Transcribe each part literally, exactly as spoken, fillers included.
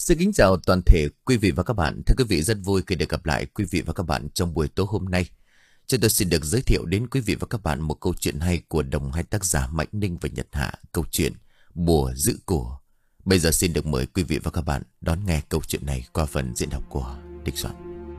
Xin kính chào toàn thể quý vị và các bạn. Thưa quý vị, rất vui khi được gặp lại quý vị và các bạn trong buổi tối hôm nay. Chúng tôi xin được giới thiệu đến quý vị và các bạn một câu chuyện hay của đồng hai tác giả Mạnh Ninh và Nhật Hạ. Câu chuyện Bùa Giữ Của. Bây giờ xin được mời quý vị và các bạn đón nghe câu chuyện này qua phần diễn đọc của Địch Soạn.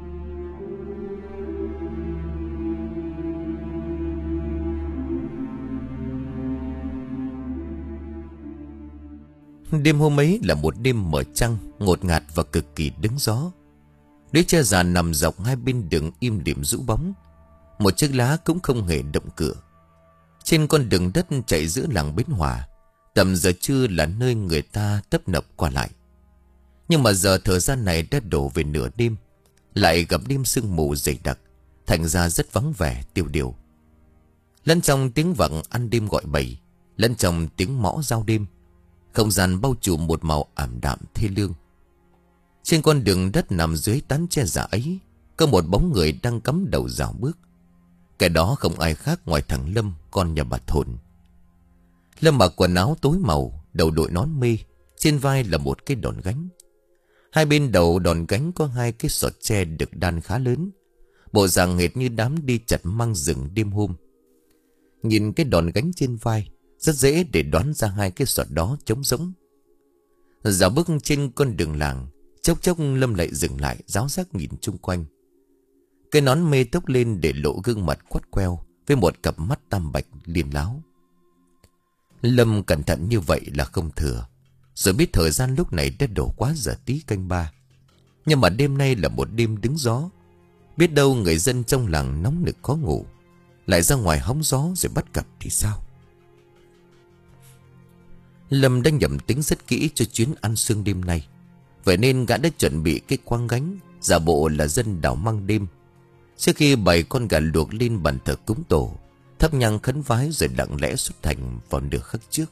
Đêm hôm ấy là một đêm mở trăng, ngột ngạt và cực kỳ đứng gió. Đế tre già nằm dọc hai bên đường im điểm rũ bóng. Một chiếc lá cũng không hề động cửa. Trên con đường đất chạy giữa làng Bến Hòa, tầm giờ trưa là nơi người ta tấp nập qua lại. Nhưng mà giờ thời gian này đã đổ về nửa đêm, lại gặp đêm sương mù dày đặc, thành ra rất vắng vẻ tiêu điều. Lẫn trong tiếng vọng ăn đêm gọi bầy, lẫn trong tiếng mõ giao đêm, không gian bao trùm một màu ảm đạm thê lương. Trên con đường đất nằm dưới tán tre già ấy, có một bóng người đang cắm đầu dạo bước. Cái đó không ai khác ngoài thằng Lâm, con nhà bà Thồn. Lâm mặc quần áo tối màu, đầu đội nón mê, trên vai là một cái đòn gánh. Hai bên đầu đòn gánh có hai cái sọt tre được đan khá lớn, bộ dạng hệt như đám đi chặt măng rừng đêm hôm. Nhìn cái đòn gánh trên vai, rất dễ để đoán ra hai cái sọt đó trống rỗng. Dạo bước trên con đường làng, chốc chốc Lâm lại dừng lại ráo rác nhìn chung quanh. Cái nón mê tóc lên để lộ gương mặt quắt queo với một cặp mắt tam bạch liêm láo. Lâm cẩn thận như vậy là không thừa, rồi biết thời gian lúc này đã đổ quá giờ tí canh ba. Nhưng mà đêm nay là một đêm đứng gió, biết đâu người dân trong làng nóng nực khó ngủ, lại ra ngoài hóng gió rồi bắt gặp thì sao? Lâm đã nhẩm tính rất kỹ cho chuyến ăn sương đêm nay, vậy nên gã đã chuẩn bị cái quang gánh, giả bộ là dân đào măng đêm. Trước khi bày con gà luộc lên bàn thờ cúng tổ, thắp nhang khấn vái rồi lặng lẽ xuất hành vào nửa khắc trước.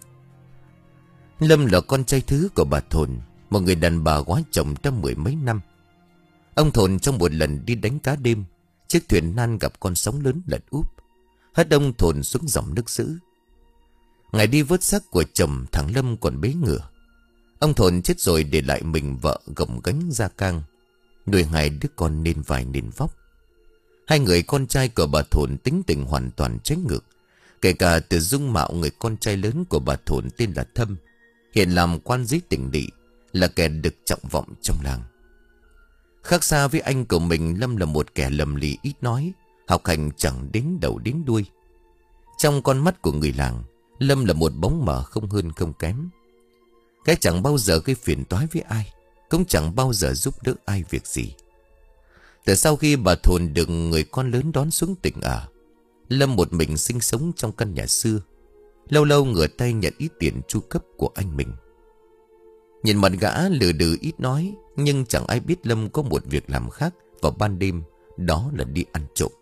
Lâm là con trai thứ của bà Thồn, một người đàn bà quá chồng đã mười mấy năm. Ông Thồn trong một lần đi đánh cá đêm, chiếc thuyền nan gặp con sóng lớn lật úp, hất ông Thồn xuống dòng nước dữ. Ngày đi vớt xác của chồng, thằng Lâm còn bế ngửa. Ông Thồn chết rồi để lại mình vợ gồng gánh gia cang, nuôi hai đứa con nên vài nên vóc. Hai người con trai của bà Thồn tính tình hoàn toàn trái ngược, kể cả từ dung mạo người con trai lớn của bà Thồn tên là Thâm, hiện làm quan dưới tỉnh lỵ, là kẻ được trọng vọng trong làng. Khác xa với anh của mình, Lâm là một kẻ lầm lì ít nói, học hành chẳng đến đầu đến đuôi. Trong con mắt của người làng, Lâm là một bóng mờ không hơn không kém. Cái chẳng bao giờ gây phiền toái với ai, cũng chẳng bao giờ giúp đỡ ai việc gì. Từ sau khi bà Thồn được người con lớn đón xuống tỉnh ở, Lâm một mình sinh sống trong căn nhà xưa, lâu lâu ngửa tay nhận ít tiền chu cấp của anh mình. Nhìn mặt gã lừ đừ ít nói, nhưng chẳng ai biết Lâm có một việc làm khác vào ban đêm, đó là đi ăn trộm.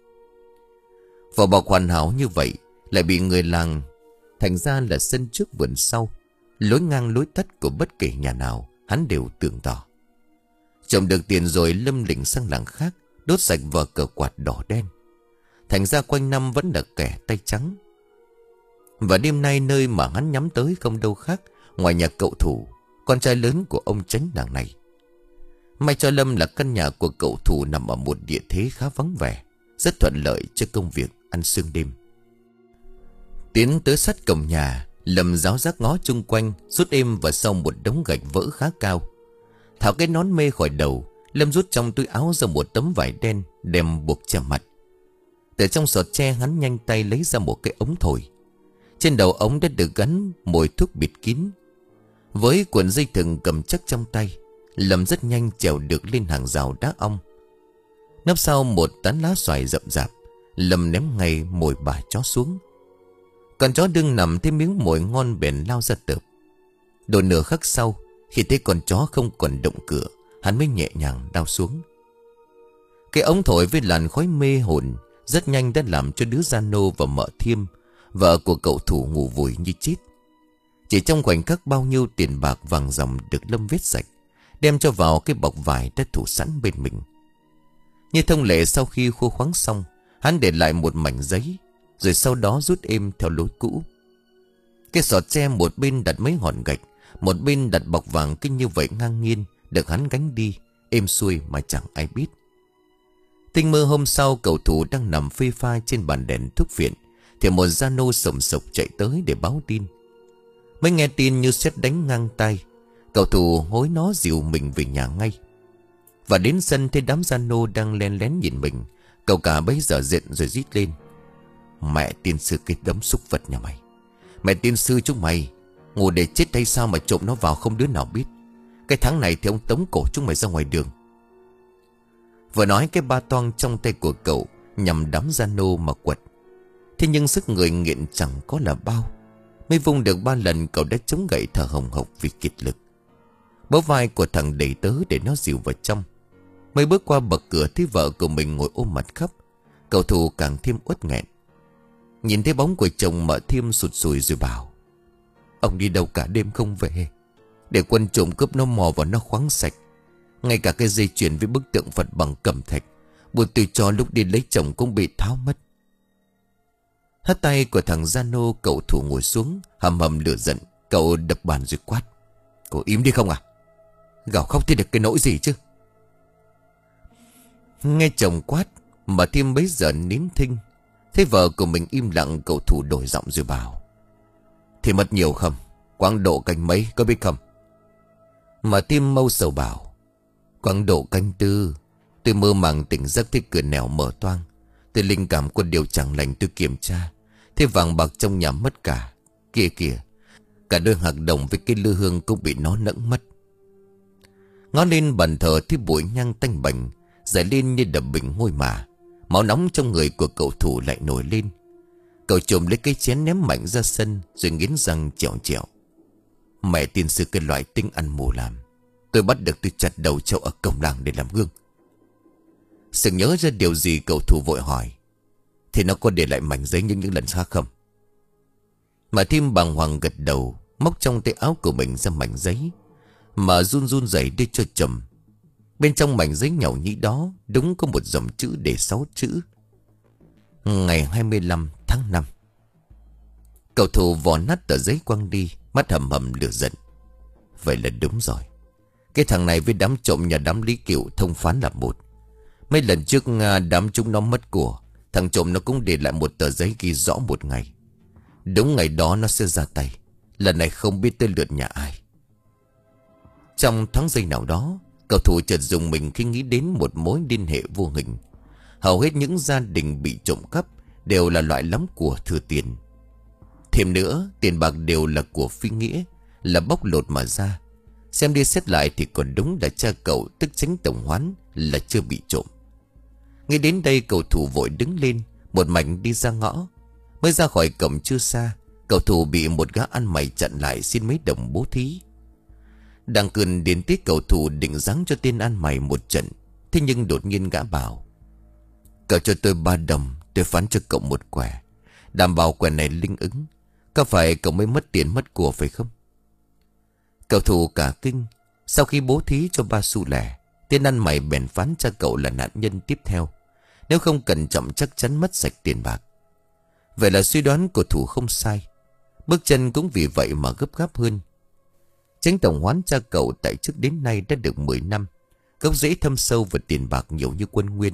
Vỏ bọc hoàn hảo như vậy lại bị người làng thành ra là sân trước vườn sau, lối ngang lối tắt của bất kể nhà nào hắn đều tưởng tỏ. Trộm được tiền rồi, Lâm lỉnh sang làng khác, đốt sạch vở cờ quạt đỏ đen, thành ra quanh năm vẫn là kẻ tay trắng. Và đêm nay nơi mà hắn nhắm tới không đâu khác ngoài nhà cậu Thủ, con trai lớn của ông chánh làng này. May cho Lâm là căn nhà của cậu Thủ nằm ở một địa thế khá vắng vẻ, rất thuận lợi cho công việc ăn sương đêm. Tiến tới sát cổng nhà, Lâm ráo rác ngó chung quanh, rút êm vào sau một đống gạch vỡ khá cao. Tháo cái nón mê khỏi đầu, Lâm rút trong túi áo ra một tấm vải đen đem buộc che mặt. Từ trong sọt tre hắn nhanh tay lấy ra một cái ống thổi. Trên đầu ống đã được gắn mồi thuốc bịt kín. Với cuộn dây thừng cầm chắc trong tay, Lâm rất nhanh trèo được lên hàng rào đá ong. Nấp sau một tán lá xoài rậm rạp, Lâm ném ngay mồi bà chó xuống. Con chó đương nằm thấy miếng mồi ngon bèn lao ra tợp. Độ nửa khắc sau, khi thấy con chó không còn động cửa, hắn mới nhẹ nhàng đao xuống. Cái ống thổi với làn khói mê hồn rất nhanh đã làm cho đứa Gia Nô và mợ Thiêm, vợ của cậu Thủ, ngủ vùi như chết. Chỉ trong khoảnh khắc bao nhiêu tiền bạc vàng ròng được Lâm vét sạch, đem cho vào cái bọc vải đã thủ sẵn bên mình. Như thông lệ, sau khi khô khoáng xong, hắn để lại một mảnh giấy, rồi sau đó rút êm theo lối cũ. Cái sọt tre một bên đặt mấy hòn gạch, một bên đặt bọc vàng kinh như vậy ngang nghiêng, được hắn gánh đi, êm xuôi mà chẳng ai biết. Tinh mơ hôm sau, cậu thủ đang nằm phê pha trên bàn đèn thuốc viện thì một gia nô sầm sộc chạy tới để báo tin. Mới nghe tin như sét đánh ngang tai, cậu thủ hối nó dìu mình về nhà ngay. Và đến sân thấy đám gia nô đang len lén nhìn mình, cậu cả bấy giờ giận rồi rít lên: Mẹ tiên sư cái đấm súc vật nhà mày! Mẹ tiên sư chúng mày ngủ để chết hay sao mà trộm nó vào không đứa nào biết. Cái tháng này thì ông tống cổ chúng mày ra ngoài đường. Vừa nói cái ba toang trong tay của cậu nhằm đám gia nô mà quật. Thế nhưng sức người nghiện chẳng có là bao. Mới vung được ba lần cậu đã chống gậy thở hồng hộc vì kiệt lực. Bấu vai của thằng đẩy tớ để nó dìu vào trong. Mới bước qua bậc cửa thấy vợ của mình ngồi ôm mặt khóc. Cậu thủ càng thêm uất nghẹn. Nhìn thấy bóng của chồng mở thêm sụt sùi rồi bảo: Ông đi đâu cả đêm không về, để quân trộm cướp nó mò vào nó khoáng sạch. Ngay cả cái dây chuyền với bức tượng Phật bằng cẩm thạch buổi từ cho lúc đi lấy chồng cũng bị tháo mất. Hất tay của thằng gia nô, cậu thủ ngồi xuống hầm hầm lửa giận. Cậu đập bàn rồi quát: Cô im đi không à? Gào khóc thì được cái nỗi gì chứ? Nghe chồng quát mà Thiêm bấy giờ nín thinh. Thấy vợ của mình im lặng, cậu thủ đổi giọng rồi bảo: Thì mất nhiều không? Quãng độ canh mấy có biết không? Mà Thiêm mâu sầu bảo: Quãng độ canh tư. Tôi mơ màng tỉnh giấc thấy cửa nẻo mở toang. Tôi linh cảm có điều chẳng lành, tôi kiểm tra thế vàng bạc trong nhà mất cả. Kia kìa, cả đôi hạc đồng với cái lư hương cũng bị nó nẫng mất. Ngó lên bàn thờ thấy bụi nhang tanh bành dậy lên như đập bình ngôi mà. Máu nóng trong người của cậu thủ lại nổi lên. Cậu trồm lấy cái chén ném mạnh ra sân rồi nghiến răng trèo trèo: Mẹ tiên sư cái loại tinh ăn mù làm. Tôi bắt được tôi chặt đầu trâu ở cổng làng để làm gương. Sực nhớ ra điều gì, cậu thủ vội hỏi: Thì nó có để lại mảnh giấy như những lần khác không? Mà Thiêm bàng hoàng gật đầu, móc trong tay áo của mình ra mảnh giấy mà run run rẩy đưa cho chồng. Bên trong mảnh giấy nhàu nhĩ đó đúng có một dòng chữ để sáu chữ: Ngày hai mươi lăm tháng năm. Cậu thủ vò nát tờ giấy quăng đi, mắt hầm hầm lửa giận. Vậy là đúng rồi. Cái thằng này với đám trộm nhà đám Lý Cựu thông phán là một. Mấy lần trước đám chúng nó mất của, thằng trộm nó cũng để lại một tờ giấy ghi rõ một ngày. Đúng ngày đó nó sẽ ra tay. Lần này không biết tới lượt nhà ai. Trong thoáng giây nào đó, cậu thủ chợt dùng mình khi nghĩ đến một mối liên hệ vô hình. Hầu hết những gia đình bị trộm cắp đều là loại lắm của thừa tiền. Thêm nữa, tiền bạc đều là của phi nghĩa, là bóc lột mà ra. Xem đi xét lại thì còn đúng là cha cậu tức Chánh tổng hoán là chưa bị trộm. Ngay đến đây, cậu thủ vội đứng lên, một mạch đi ra ngõ. Mới ra khỏi cổng chưa xa, cậu thủ bị một gã ăn mày chặn lại xin mấy đồng bố thí. Đang cơn đến tiết, cậu thủ định giáng cho tên ăn mày một trận. Thế nhưng đột nhiên gã bảo: Cậu cho tôi ba đồng, tôi phán cho cậu một quẻ, đảm bảo quẻ này linh ứng. Có phải cậu mới mất tiền mất của phải không? Cậu thủ cả kinh. Sau khi bố thí cho ba xu lẻ, tên ăn mày bèn phán cho cậu là nạn nhân tiếp theo. Nếu không cẩn trọng chắc chắn mất sạch tiền bạc. Vậy là suy đoán của thủ không sai. Bước chân cũng vì vậy mà gấp gáp hơn. Chánh tổng hoán cha cậu tại trước đến nay đã được mười năm. Gốc rễ thâm sâu và tiền bạc nhiều như quân nguyên.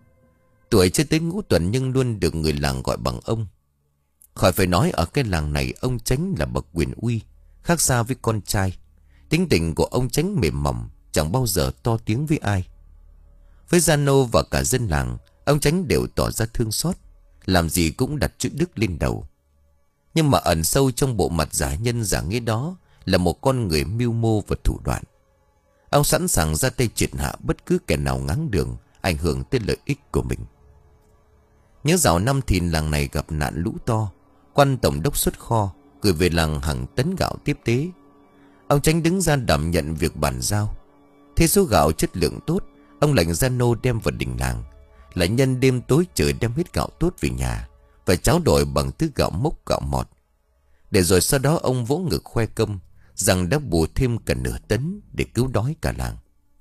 Tuổi chưa tới ngũ tuần nhưng luôn được người làng gọi bằng ông. Khỏi phải nói, ở cái làng này ông Chánh là bậc quyền uy, khác xa với con trai. Tính tình của ông Chánh mềm mỏng, chẳng bao giờ to tiếng với ai. Với gia nô và cả dân làng, ông Chánh đều tỏ ra thương xót, làm gì cũng đặt chữ đức lên đầu. Nhưng mà ẩn sâu trong bộ mặt giả nhân giả nghĩa đó là một con người mưu mô và thủ đoạn. Ông sẵn sàng ra tay triệt hạ bất cứ kẻ nào ngáng đường, ảnh hưởng tới lợi ích của mình. Nhớ dạo năm Thìn, làng này gặp nạn lũ to. Quan tổng đốc xuất kho gửi về làng hàng tấn gạo tiếp tế. Ông Chánh đứng ra đảm nhận việc bàn giao. Thế số gạo chất lượng tốt, ông lệnh gia nô đem vào đình làng, lại nhân đêm tối trời đem hết gạo tốt về nhà, và tráo đổi bằng thứ gạo mốc gạo mọt. Để rồi sau đó ông vỗ ngực khoe công rằng đã bù thêm cả nửa tấn để cứu đói cả làng.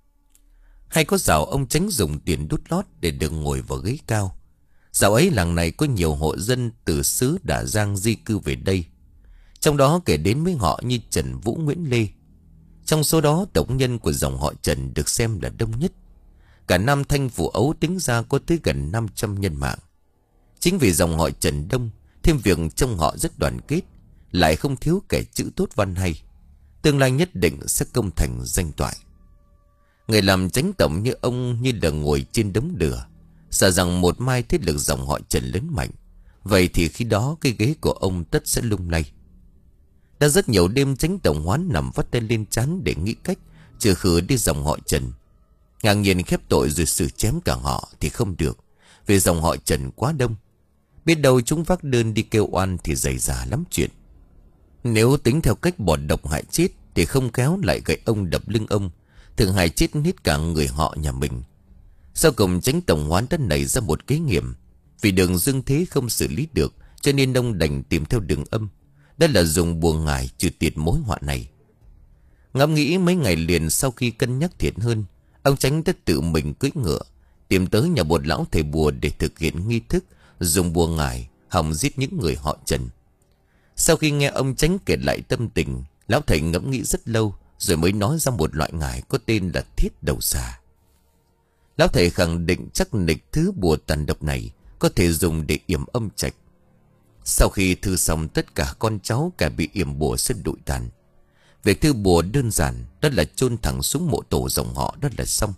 Hay có dạo ông Chánh dùng tiền đút lót để được ngồi vào ghế cao. Dạo ấy làng này có nhiều hộ dân từ xứ Đà Giang di cư về đây, trong đó kể đến mấy họ như Trần Vũ, Nguyễn Lê. Trong số đó tộc nhân của dòng họ Trần được xem là đông nhất. Cả Nam Thanh Phụ Ấu tính ra có tới gần năm trăm nhân mạng. Chính vì dòng họ Trần đông, thêm việc trong họ rất đoàn kết, lại không thiếu kẻ chữ tốt văn hay, tương lai nhất định sẽ công thành danh toại. Người làm chánh tổng như ông như là ngồi trên đống lửa, sợ rằng một mai thế lực dòng họ Trần lớn mạnh, vậy thì khi đó cái ghế của ông tất sẽ lung lay. Đã rất nhiều đêm chánh tổng Hoán nằm vắt tay lên trán để nghĩ cách trừ khử đi dòng họ Trần. Ngang nhiên khép tội rồi xử chém cả họ thì không được, vì dòng họ Trần quá đông. Biết đâu chúng vác đơn đi kêu oan thì dày dà lắm chuyện. Nếu tính theo cách bỏ độc hại chết thì không kéo lại gậy ông đập lưng ông, thường hại chết hết cả người họ nhà mình. Sau cùng chánh tổng Hoán đã nảy ra một kế nghiệm. Vì đường dương thế không xử lý được, cho nên ông đành tìm theo đường âm, đó là dùng bùa ngải trừ tiệt mối họa này. Ngẫm nghĩ mấy ngày liền sau khi cân nhắc thiệt hơn, ông Chánh đã tự mình cưỡi ngựa tìm tới nhà một lão thầy bùa để thực hiện nghi thức dùng bùa ngải hòng giết những người họ Trần. Sau khi nghe ông Chánh kể lại tâm tình, lão thầy ngẫm nghĩ rất lâu rồi mới nói ra một loại ngải có tên là thiết đầu xà. Lão thầy khẳng định chắc nịch thứ bùa tàn độc này có thể dùng để yểm âm trạch. Sau khi thư xong, tất cả con cháu cả bị yểm bùa sẽ đụi tàn. Việc thư bùa đơn giản, đó là chôn thẳng xuống mộ tổ dòng họ, đó là xong.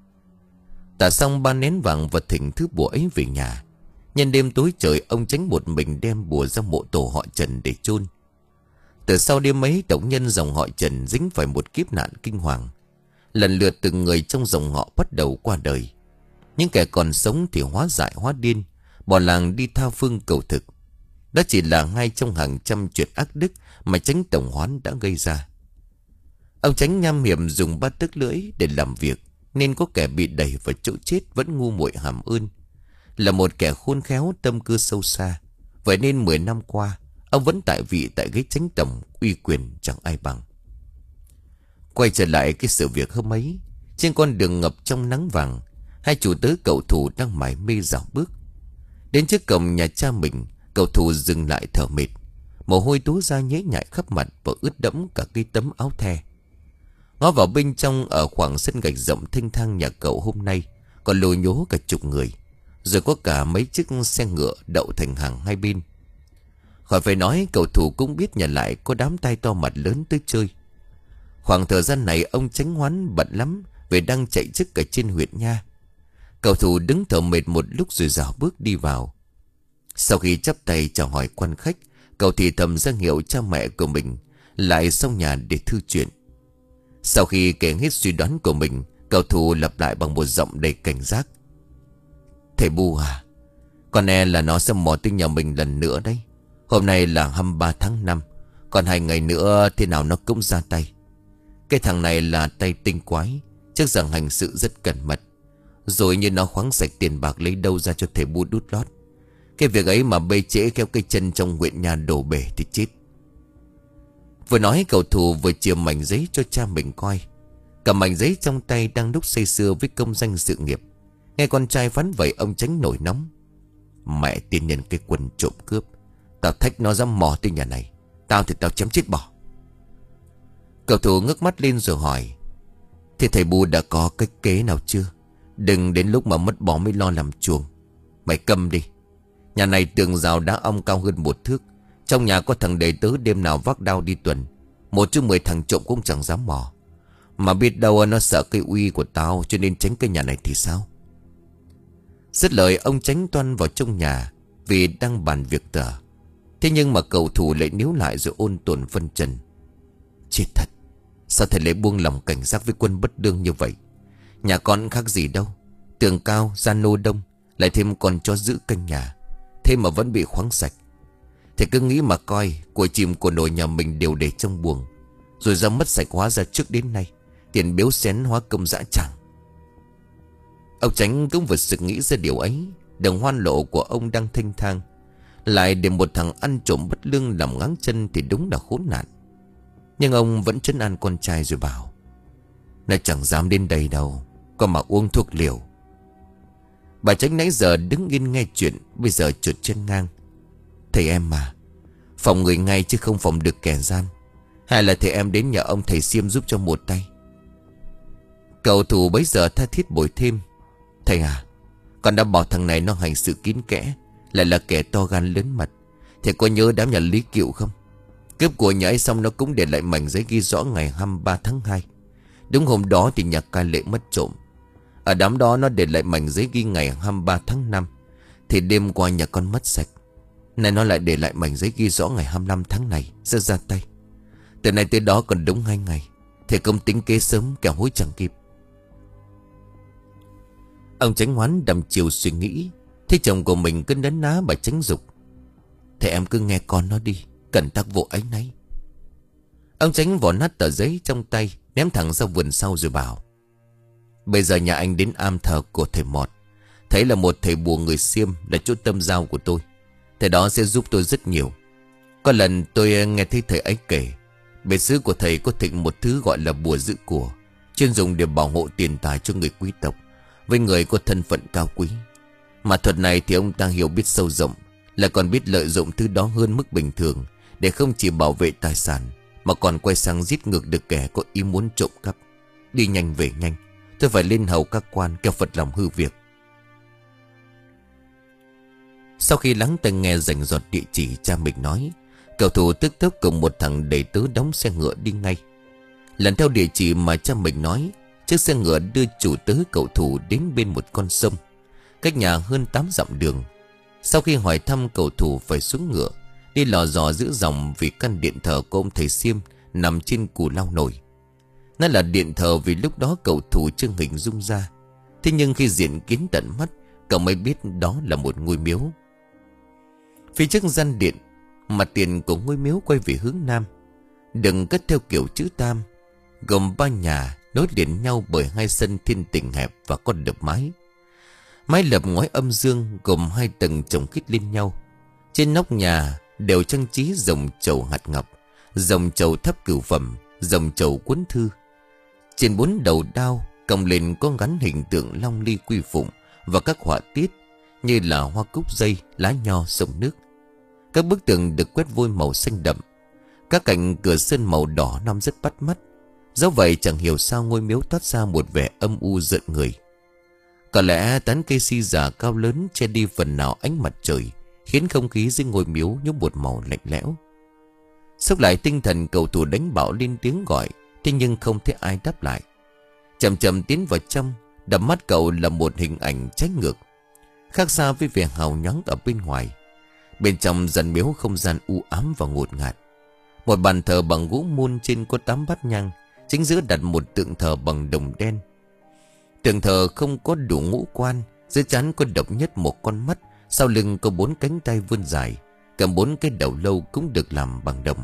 Tả xong ba nén vàng và thỉnh thứ bùa ấy về nhà. Nhân đêm tối trời, ông Chánh một mình đem bùa ra mộ tổ họ Trần để chôn. Từ sau đêm ấy, tộc nhân dòng họ Trần dính phải một kiếp nạn kinh hoàng. Lần lượt từng người trong dòng họ bắt đầu qua đời. Những kẻ còn sống thì hóa dại hóa điên, bỏ làng đi tha phương cầu thực. Đó chỉ là hai trong hàng trăm chuyện ác đức mà Chánh tổng Hoán đã gây ra. Ông Chánh nham hiểm dùng ba tấc lưỡi để làm việc, nên có kẻ bị đẩy vào chỗ chết vẫn ngu muội hàm ơn. Là một kẻ khôn khéo tâm cơ sâu xa, vậy nên mười năm qua ông vẫn tại vị tại ghế Chánh tổng, uy quyền chẳng ai bằng. Quay trở lại cái sự việc hôm ấy, trên con đường ngập trong nắng vàng, hai chủ tớ cậu Thủ đang mải mê dạo bước. Đến trước cổng nhà cha mình, cậu Thủ dừng lại thở mệt, mồ hôi túa ra nhễ nhại khắp mặt và ướt đẫm cả cái tấm áo the. Ngó vào bên trong, ở khoảng sân gạch rộng thênh thang nhà cậu hôm nay còn lồi nhố cả chục người, rồi có cả mấy chiếc xe ngựa đậu thành hàng hai bên. Khỏi phải nói, cậu Thủ cũng biết nhà lại có đám tay to mặt lớn tới chơi. Khoảng thời gian này ông Chánh Hoán bận lắm, vì đang chạy chức ở trên huyện nha. Cậu Thủ đứng thở mệt một lúc rồi dạo bước đi vào. Sau khi chắp tay chào hỏi quan khách, cậu thì thầm ra hiệu cha mẹ của mình lại xong nhà để thư chuyện. Sau khi kể hết suy đoán của mình, cậu Thủ lặp lại bằng một giọng đầy cảnh giác: "Thầy Bu à, con e là nó sẽ mò tới nhà mình lần nữa đấy. Hôm nay là hai mươi ba tháng năm, còn hai ngày nữa thế nào nó cũng ra tay. Cái thằng này là tay tinh quái, chắc rằng hành sự rất cẩn mật. Rồi như nó khoáng sạch tiền bạc lấy đâu ra cho thầy Bu đút lót. Cái việc ấy mà bê trễ kéo cây chân trong huyện nhà đổ bể thì chết." Vừa nói, cậu Thủ vừa chia mảnh giấy cho cha mình coi. Cả mảnh giấy trong tay đang đúc say sưa với công danh sự nghiệp. Nghe con trai phán vậy, ông Chánh nổi nóng: "Mẹ tiên nhân cái quần trộm cướp, tao thách nó dám mò tới nhà này, tao thì tao chém chết bỏ." Cậu Thủ ngước mắt lên rồi hỏi: "Thế thầy Bu đã có cách kế nào chưa? Đừng đến lúc mà mất bỏ mới lo làm chuồng. Mày câm đi. Nhà này tường rào đá ong cao hơn một thước. Trong nhà có thằng đệ tớ đêm nào vác đao đi tuần. Một trong mười thằng trộm cũng chẳng dám mò. Mà biết đâu nó sợ cái uy của tao, cho nên tránh cái nhà này thì sao?" Dứt lời, ông Chánh toan vào trong nhà vì đang bàn việc tờ. Thế nhưng mà cậu Thủ lại níu lại rồi ôn tồn phân trần: "Chết thật, sao thầy lại buông lòng cảnh giác với quân bất đương như vậy? Nhà con khác gì đâu, tường cao, gian nô đông, lại thêm con chó giữ canh nhà, thế mà vẫn bị khoáng sạch. Thầy cứ nghĩ mà coi, của chim của nồi nhà mình đều để trong buồng, rồi ra mất sạch hóa ra trước đến nay, tiền biếu xén hóa công dã tràng." Ông Chánh cũng vừa sực nghĩ ra điều ấy. Đường hoan lộ của ông đang thênh thang, lại để một thằng ăn trộm bất lương làm ngáng chân thì đúng là khốn nạn. Nhưng ông vẫn trấn an con trai rồi bảo: "Nó chẳng dám đến đây đâu, có mà uống thuốc liều." Bà Chánh nãy giờ đứng yên nghe chuyện, bây giờ trượt chân ngang: "Thầy em mà, phòng người ngay chứ không phòng được kẻ gian. Hay là thầy em đến nhờ ông thầy Xiêm giúp cho một tay? Cậu thủ bấy giờ tha thiết bồi thêm: Thầy à, con đã bảo thằng này nó hành sự kín kẽ, lại là kẻ to gan lớn mật. Thầy có nhớ đám nhà Lý Kiệu không? Cướp của nhà ấy xong nó cũng để lại mảnh giấy ghi rõ ngày hai mươi ba tháng hai. Đúng hôm đó thì nhà Cai Lệ mất trộm. Ở đám đó nó để lại mảnh giấy ghi ngày hai mươi ba tháng năm. Thì đêm qua nhà con mất sạch, này nó lại để lại mảnh giấy ghi rõ ngày hai mươi lăm tháng này sẽ ra tay. Từ nay tới đó còn đúng hai ngày. Thầy công tính kế sớm kẻo hối chẳng kịp. Ông Chánh Hoán đăm chiều suy nghĩ, thấy chồng của mình cứ nấn ná bà Chánh giục: Thầy em cứ nghe con nó đi, cần tác vụ ấy nấy. Ông Chánh vỏ nát tờ giấy trong tay, ném thẳng ra vườn sau rồi bảo: Bây giờ nhà anh đến am thờ của thầy Mọt. Thấy là một thầy bùa người Xiêm, là chỗ tâm giao của tôi. Thầy đó sẽ giúp tôi rất nhiều. Có lần tôi nghe thấy thầy ấy kể, biệt xứ của thầy có thịnh một thứ gọi là bùa giữ của, chuyên dùng để bảo hộ tiền tài cho người quý tộc, với người có thân phận cao quý. Mà thuật này thì ông ta hiểu biết sâu rộng, là còn biết lợi dụng thứ đó hơn mức bình thường, để không chỉ bảo vệ tài sản, mà còn quay sang giết ngược được kẻ có ý muốn trộm cắp. Đi nhanh về nhanh, tôi phải lên hầu các quan kẻo phật lòng hư việc. Sau khi lắng tai nghe rành rọt địa chỉ cha mình nói, cậu thủ tức tốc cùng một thằng đầy tớ đóng xe ngựa đi ngay. Lần theo địa chỉ mà cha mình nói, chiếc xe ngựa đưa chủ tớ cậu thủ đến bên một con sông, cách nhà hơn tám dặm đường. Sau khi hỏi thăm, cậu thủ phải xuống ngựa, đi lò dò giữa dòng vì căn điện thờ của ông thầy Xiêm nằm trên cù lao nổi. Nó là điện thờ vì lúc đó cậu thủ chưa hình dung ra. Thế nhưng khi diện kiến tận mắt, cậu mới biết đó là một ngôi miếu. Phía trước gian điện, mặt tiền của ngôi miếu quay về hướng nam, đừng cất theo kiểu chữ tam, gồm ba nhà nối liền nhau bởi hai sân thiên tĩnh hẹp và con đập mái. Mái lập ngói âm dương gồm hai tầng chồng khít lên nhau. Trên nóc nhà đều trang trí dòng chầu hạt ngọc, dòng chầu thắp cửu phẩm, dòng chầu cuốn thư. Trên bốn đầu đao còng lên có gắn hình tượng long ly quy phụng và các họa tiết như là hoa cúc dây, lá nho, sông nước. Các bức tường được quét vôi màu xanh đậm, các cạnh cửa sơn màu đỏ năm rất bắt mắt. Dẫu vậy chẳng hiểu sao ngôi miếu toát ra một vẻ âm u rợn người. Có lẽ tán cây si già cao lớn che đi phần nào ánh mặt trời, khiến không khí dưới ngôi miếu nhốm một màu lạnh lẽo. Xốc lại tinh thần, cầu thủ đánh bạo lên tiếng gọi, thế nhưng không thấy ai đáp lại. Chậm chậm tiến vào trong, đập mắt cậu là một hình ảnh trái ngược, khác xa với vẻ hào nhoáng ở bên ngoài. Bên trong gian miếu không gian u ám và ngột ngạt. Một bàn thờ bằng gỗ mun trên có tám bát nhang, chính giữa đặt một tượng thờ bằng đồng đen. Tượng thờ không có đủ ngũ quan, dưới trán có độc nhất một con mắt, sau lưng có bốn cánh tay vươn dài, cầm bốn cái đầu lâu cũng được làm bằng đồng.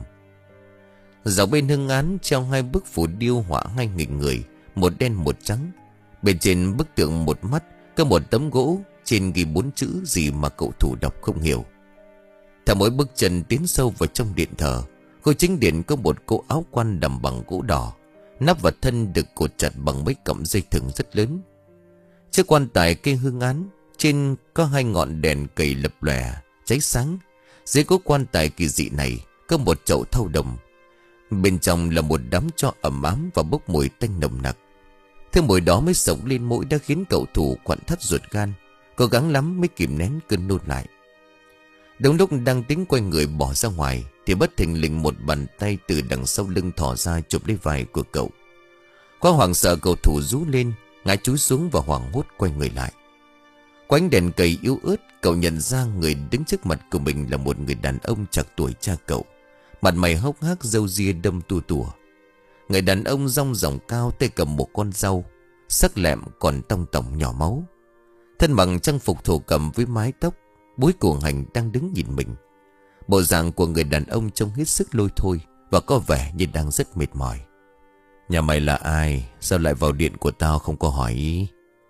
Dọc bên hương án treo hai bức phù điêu họa hai nghìn người, một đen một trắng. Bên trên bức tượng một mắt có một tấm gỗ, trên ghi bốn chữ gì mà cậu thủ đọc không hiểu. Theo mỗi bước chân tiến sâu vào trong điện thờ, ngôi chính điện có một cô áo quan đầm bằng gỗ đỏ, nắp và thân được cột chặt bằng mấy cọng dây thừng rất lớn. Chiếc quan tài cây hương án trên có hai ngọn đèn cầy lập lòe cháy sáng. Dưới cố quan tài kỳ dị này có một chậu thau đồng, bên trong là một đám tro ẩm ám và bốc mùi tanh nồng nặc. Thứ mùi đó mới sống lên mũi đã khiến cậu thủ quặn thắt ruột gan, cố gắng lắm mới kìm nén cơn nôn lại. Đúng lúc đang tính quay người bỏ ra ngoài thì bất thình lình một bàn tay từ đằng sau lưng thò ra chụp lấy vai của cậu. Quá hoảng sợ, cậu thủ rú lên, ngã chúi xuống và hoảng hốt quay người lại. Qua ánh đèn cầy yếu ớt, cậu nhận ra người đứng trước mặt của mình là một người đàn ông trạc tuổi cha cậu, mặt mày hốc hác, râu ria đâm tua tủa. Người đàn ông rong ròng cao, tay cầm một con dao sắc lẹm còn tông tổng nhỏ máu, thân bằng trang phục thổ cẩm với mái tóc búi cổ hành đang đứng nhìn mình. Bộ dạng của người đàn ông trông hết sức lôi thôi và có vẻ như đang rất mệt mỏi. Nhà mày là ai? Sao lại vào điện của tao không có hỏi ý?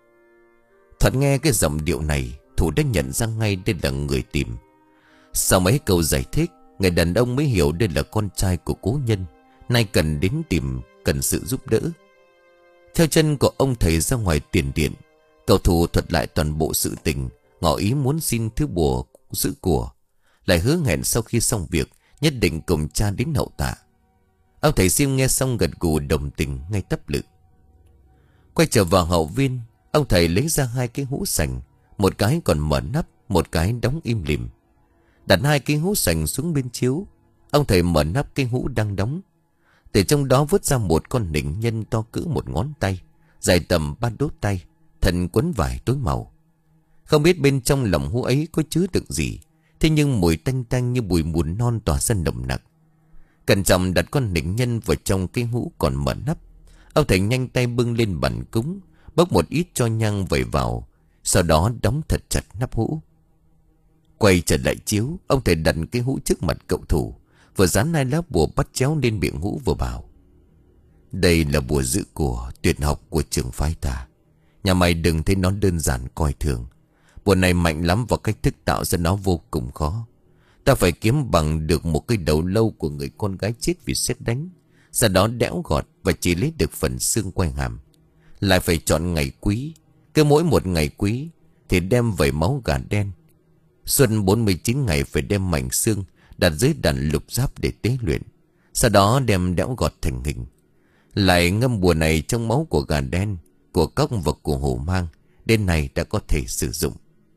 Thoạt nghe cái giọng điệu này, Thủ đã nhận ra ngay đây là người tìm. Sau mấy câu giải thích, người đàn ông mới hiểu đây là con trai của cố nhân, nay cần đến tìm, cần sự giúp đỡ. Theo chân của ông thầy ra ngoài tiền điện, cậu Thủ thuật lại toàn bộ sự tình, ngỏ ý muốn xin thứ bùa giữ của, lại hứa hẹn sau khi xong việc nhất định cùng cha đến hậu tạ. Ông thầy Sim nghe xong gật gù đồng tình ngay tấp lự. Quay trở vào hậu viên, ông thầy lấy ra hai cái hũ sành. Một cái còn mở nắp, một cái đóng im lìm. Đặt hai cái hũ sành xuống bên chiếu. Ông thầy mở nắp cái hũ đang đóng. Từ trong đó vớt ra một con nịnh nhân to cỡ một ngón tay, dài tầm ba đốt tay, thân quấn vải tối màu. Không biết bên trong lòng hũ ấy có chứa đựng gì, thế nhưng mùi tanh tanh như bùi mùn non tỏa ra nồng nặc. Cẩn trọng đặt con nịnh nhân vào trong cái hũ còn mở nắp. Ông thầy nhanh tay bưng lên bàn cúng, bốc một ít cho nhang vẩy vào, sau đó đóng thật chặt nắp hũ. Quay trở lại chiếu, ông thầy đặt cái hũ trước mặt cậu thủ, vừa dán hai lá bùa bắt chéo lên miệng hũ vừa bảo: đây là bùa giữ của tuyệt học của trường phái ta. Nhà mày đừng thấy nó đơn giản coi thường. Bùa này mạnh lắm và cách thức tạo ra nó vô cùng khó. Ta phải kiếm bằng được một cái đầu lâu của người con gái chết vì sét đánh, sau đó đẽo gọt và chỉ lấy được phần xương quai hàm. Lại phải chọn ngày quý, cứ mỗi một ngày quý thì đem vẩy máu gà đen. Xuân bốn mươi chín ngày phải đem mảnh xương đặt dưới đàn lục giáp để tế luyện, sau đó đem đẽo gọt thành hình. Lại ngâm bùa này trong máu của gà đen, của cóc và của hổ mang. Đến này đã có thể sử dụng.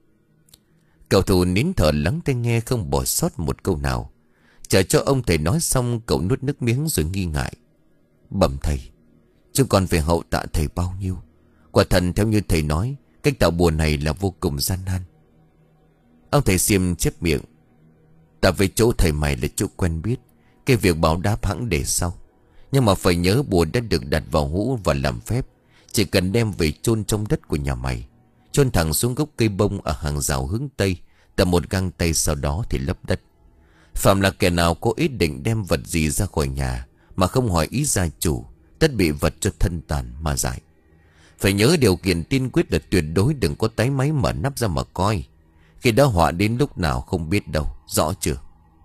Cậu thủ nín thở lắng tai nghe, không bỏ sót một câu nào. Chờ cho ông thầy nói xong, cậu nuốt nước miếng rồi nghi ngại: bẩm thầy, chúng còn phải hậu tạ thầy bao nhiêu? Quả thần theo như thầy nói, cách tạo bùa này là vô cùng gian nan. Ông thầy Xiêm chép miệng: ta với chỗ thầy mày là chỗ quen biết, cái việc báo đáp hãng để sau. Nhưng mà phải nhớ bùa đã được đặt vào hũ và làm phép. Chỉ cần đem về chôn trong đất của nhà mày, chôn thẳng xuống gốc cây bông ở hàng rào hướng Tây, tầm một gang tay, sau đó thì lấp đất. Phạm là kẻ nào có ý định đem vật gì ra khỏi nhà mà không hỏi ý gia chủ, tất bị vật cho thân tàn mà giải. Phải nhớ điều kiện tiên quyết là tuyệt đối đừng có tái máy mở nắp ra mà coi. Khi đó họa đến lúc nào không biết đâu, rõ chưa?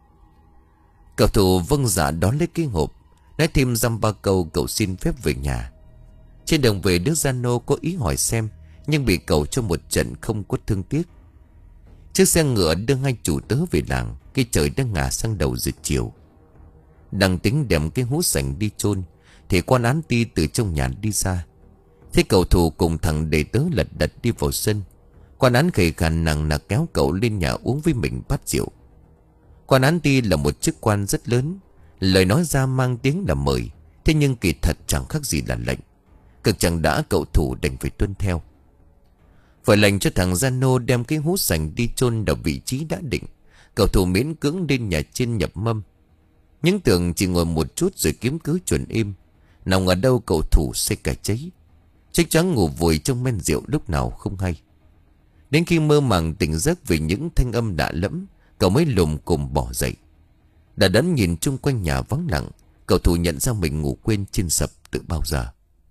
Cậu thủ vâng dạ đón lấy cái hộp, nói thêm dăm ba câu cậu xin phép về nhà. Trên đường về, đứa Gia Nô có ý hỏi xem, nhưng bị cậu cho một trận không có thương tiếc. Chiếc xe ngựa đưa hai chủ tớ về làng, cái trời đã ngả sang đầu giờ chiều. Đang tính đem cái hũ sành đi chôn thì quan án ti từ trong nhà đi ra. Thế cậu thủ cùng thằng đệ tớ lật đật đi vào sân. Quan án khề khàn nặng nặc kéo cậu lên nhà uống với mình bát rượu. Quan án ti là một chức quan rất lớn, lời nói ra mang tiếng là mời, thế nhưng kỳ thật chẳng khác gì là lệnh. Cực chẳng đã, cậu thủ đành phải tuân theo. Phải lệnh cho thằng Gia Nô đem cái hũ sành đi chôn ở vị trí đã định. Cậu thủ miễn cưỡng lên nhà trên nhập mâm. Những tưởng chỉ ngồi một chút rồi kiếm cứ chuẩn im. Nào ở đâu cậu thủ say cả cháy, chắc chắn ngủ vùi trong men rượu lúc nào không hay. Đến khi mơ màng tỉnh giấc vì những thanh âm lạ lẫm, cậu mới lùm cùm bỏ dậy. Đã đắn nhìn chung quanh nhà vắng lặng, cậu thủ nhận ra mình ngủ quên trên sập từ bao giờ.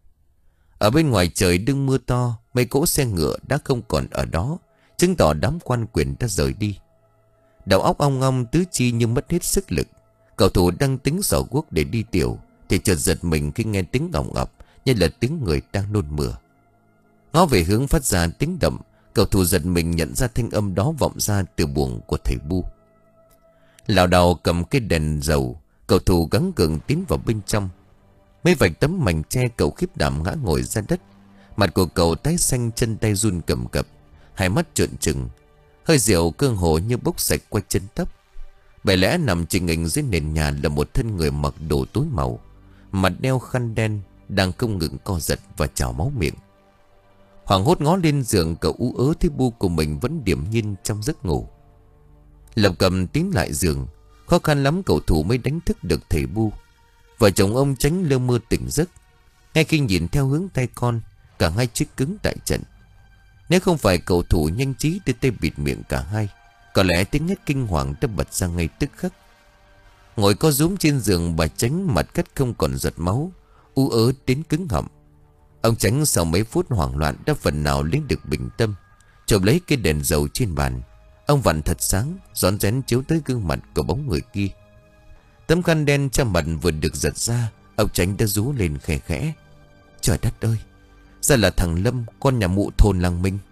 Ở bên ngoài trời đương mưa to, mấy cỗ xe ngựa đã không còn ở đó, chứng tỏ đám quan quyền đã rời đi. Đầu óc ong ong tứ chi như mất hết sức lực. Cậu thủ đang tính xỏ guốc để đi tiểu thì chợt giật mình khi nghe tiếng ỏng ọc như là tiếng người đang nôn mửa. Ngó về hướng phát ra tiếng động, cậu thủ giật mình nhận ra thanh âm đó vọng ra từ buồng của thầy Bu. Lảo đảo cầm cái đèn dầu, cậu thủ gắng gượng tiến vào bên trong. Mấy vạch tấm mảnh tre, cậu khiếp đảm ngã ngồi ra đất. Mặt của cậu tái xanh, chân tay run cầm cập, hai mắt trợn trừng, hơi rượu cơ hồ như bốc sạch qua chân tóc. Bởi lẽ nằm trình hình dưới nền nhà là một thân người mặc đồ tối màu, mặt đeo khăn đen, đang không ngừng co giật và trào máu miệng. Hoảng hốt ngó lên giường, cậu ú ớ thấy Bu của mình vẫn điềm nhiên trong giấc ngủ. Lập cầm tiến lại giường, khó khăn lắm cậu thủ mới đánh thức được thầy Bu. Vợ chồng ông tránh lơ mơ tỉnh giấc. Ngay khi nhìn theo hướng tay con, cả hai chết cứng tại trận. Nếu không phải cậu thủ nhanh trí đưa tay bịt miệng cả hai, có lẽ tiếng hét kinh hoàng đã bật ra ngay tức khắc. Ngồi co rúm trên giường, bà Tránh mặt cắt không còn giọt máu, ú ớ đến cứng họng. Ông Tránh sau mấy phút hoảng loạn đã phần nào lấy được bình tâm. Chộp lấy cái đèn dầu trên bàn, ông vặn thật sáng, rón rén chiếu tới gương mặt của bóng người kia. Tấm khăn đen che mặt vừa được giật ra, ông Tránh đã rú lên khẽ khẽ: trời đất ơi, ra là thằng Lâm, con nhà mụ thôn làng mình.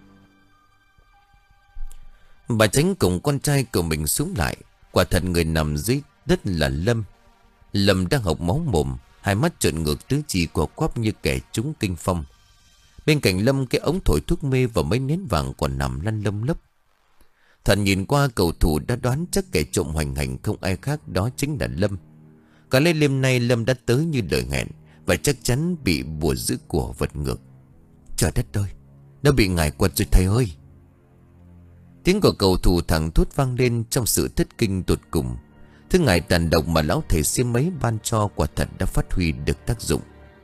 Bà Tránh cùng con trai của mình xuống lại. Quả thật người nằm dưới đất là Lâm. Lâm đang học máu mồm, hai mắt trợn ngược tứ chi của quắp như kẻ trúng kinh phong. Bên cạnh Lâm, cái ống thổi thuốc mê và mấy nến vàng còn nằm lăn lông lốc. Thần nhìn qua, cầu thủ đã đoán chắc kẻ trộm hoành hành không ai khác, đó chính là Lâm. Cả lễ đêm nay Lâm đã tới như lời hẹn, và chắc chắn bị bùa giữ của vật ngược. Trời đất ơi, nó bị ngài quật rồi thầy ơi. Tiếng của cầu thủ thẳng thốt vang lên trong sự thất kinh tột cùng. Thứ ngài tàn độc mà lão thầy xiêm mấy ban cho quả thật đã phát huy được tác dụng.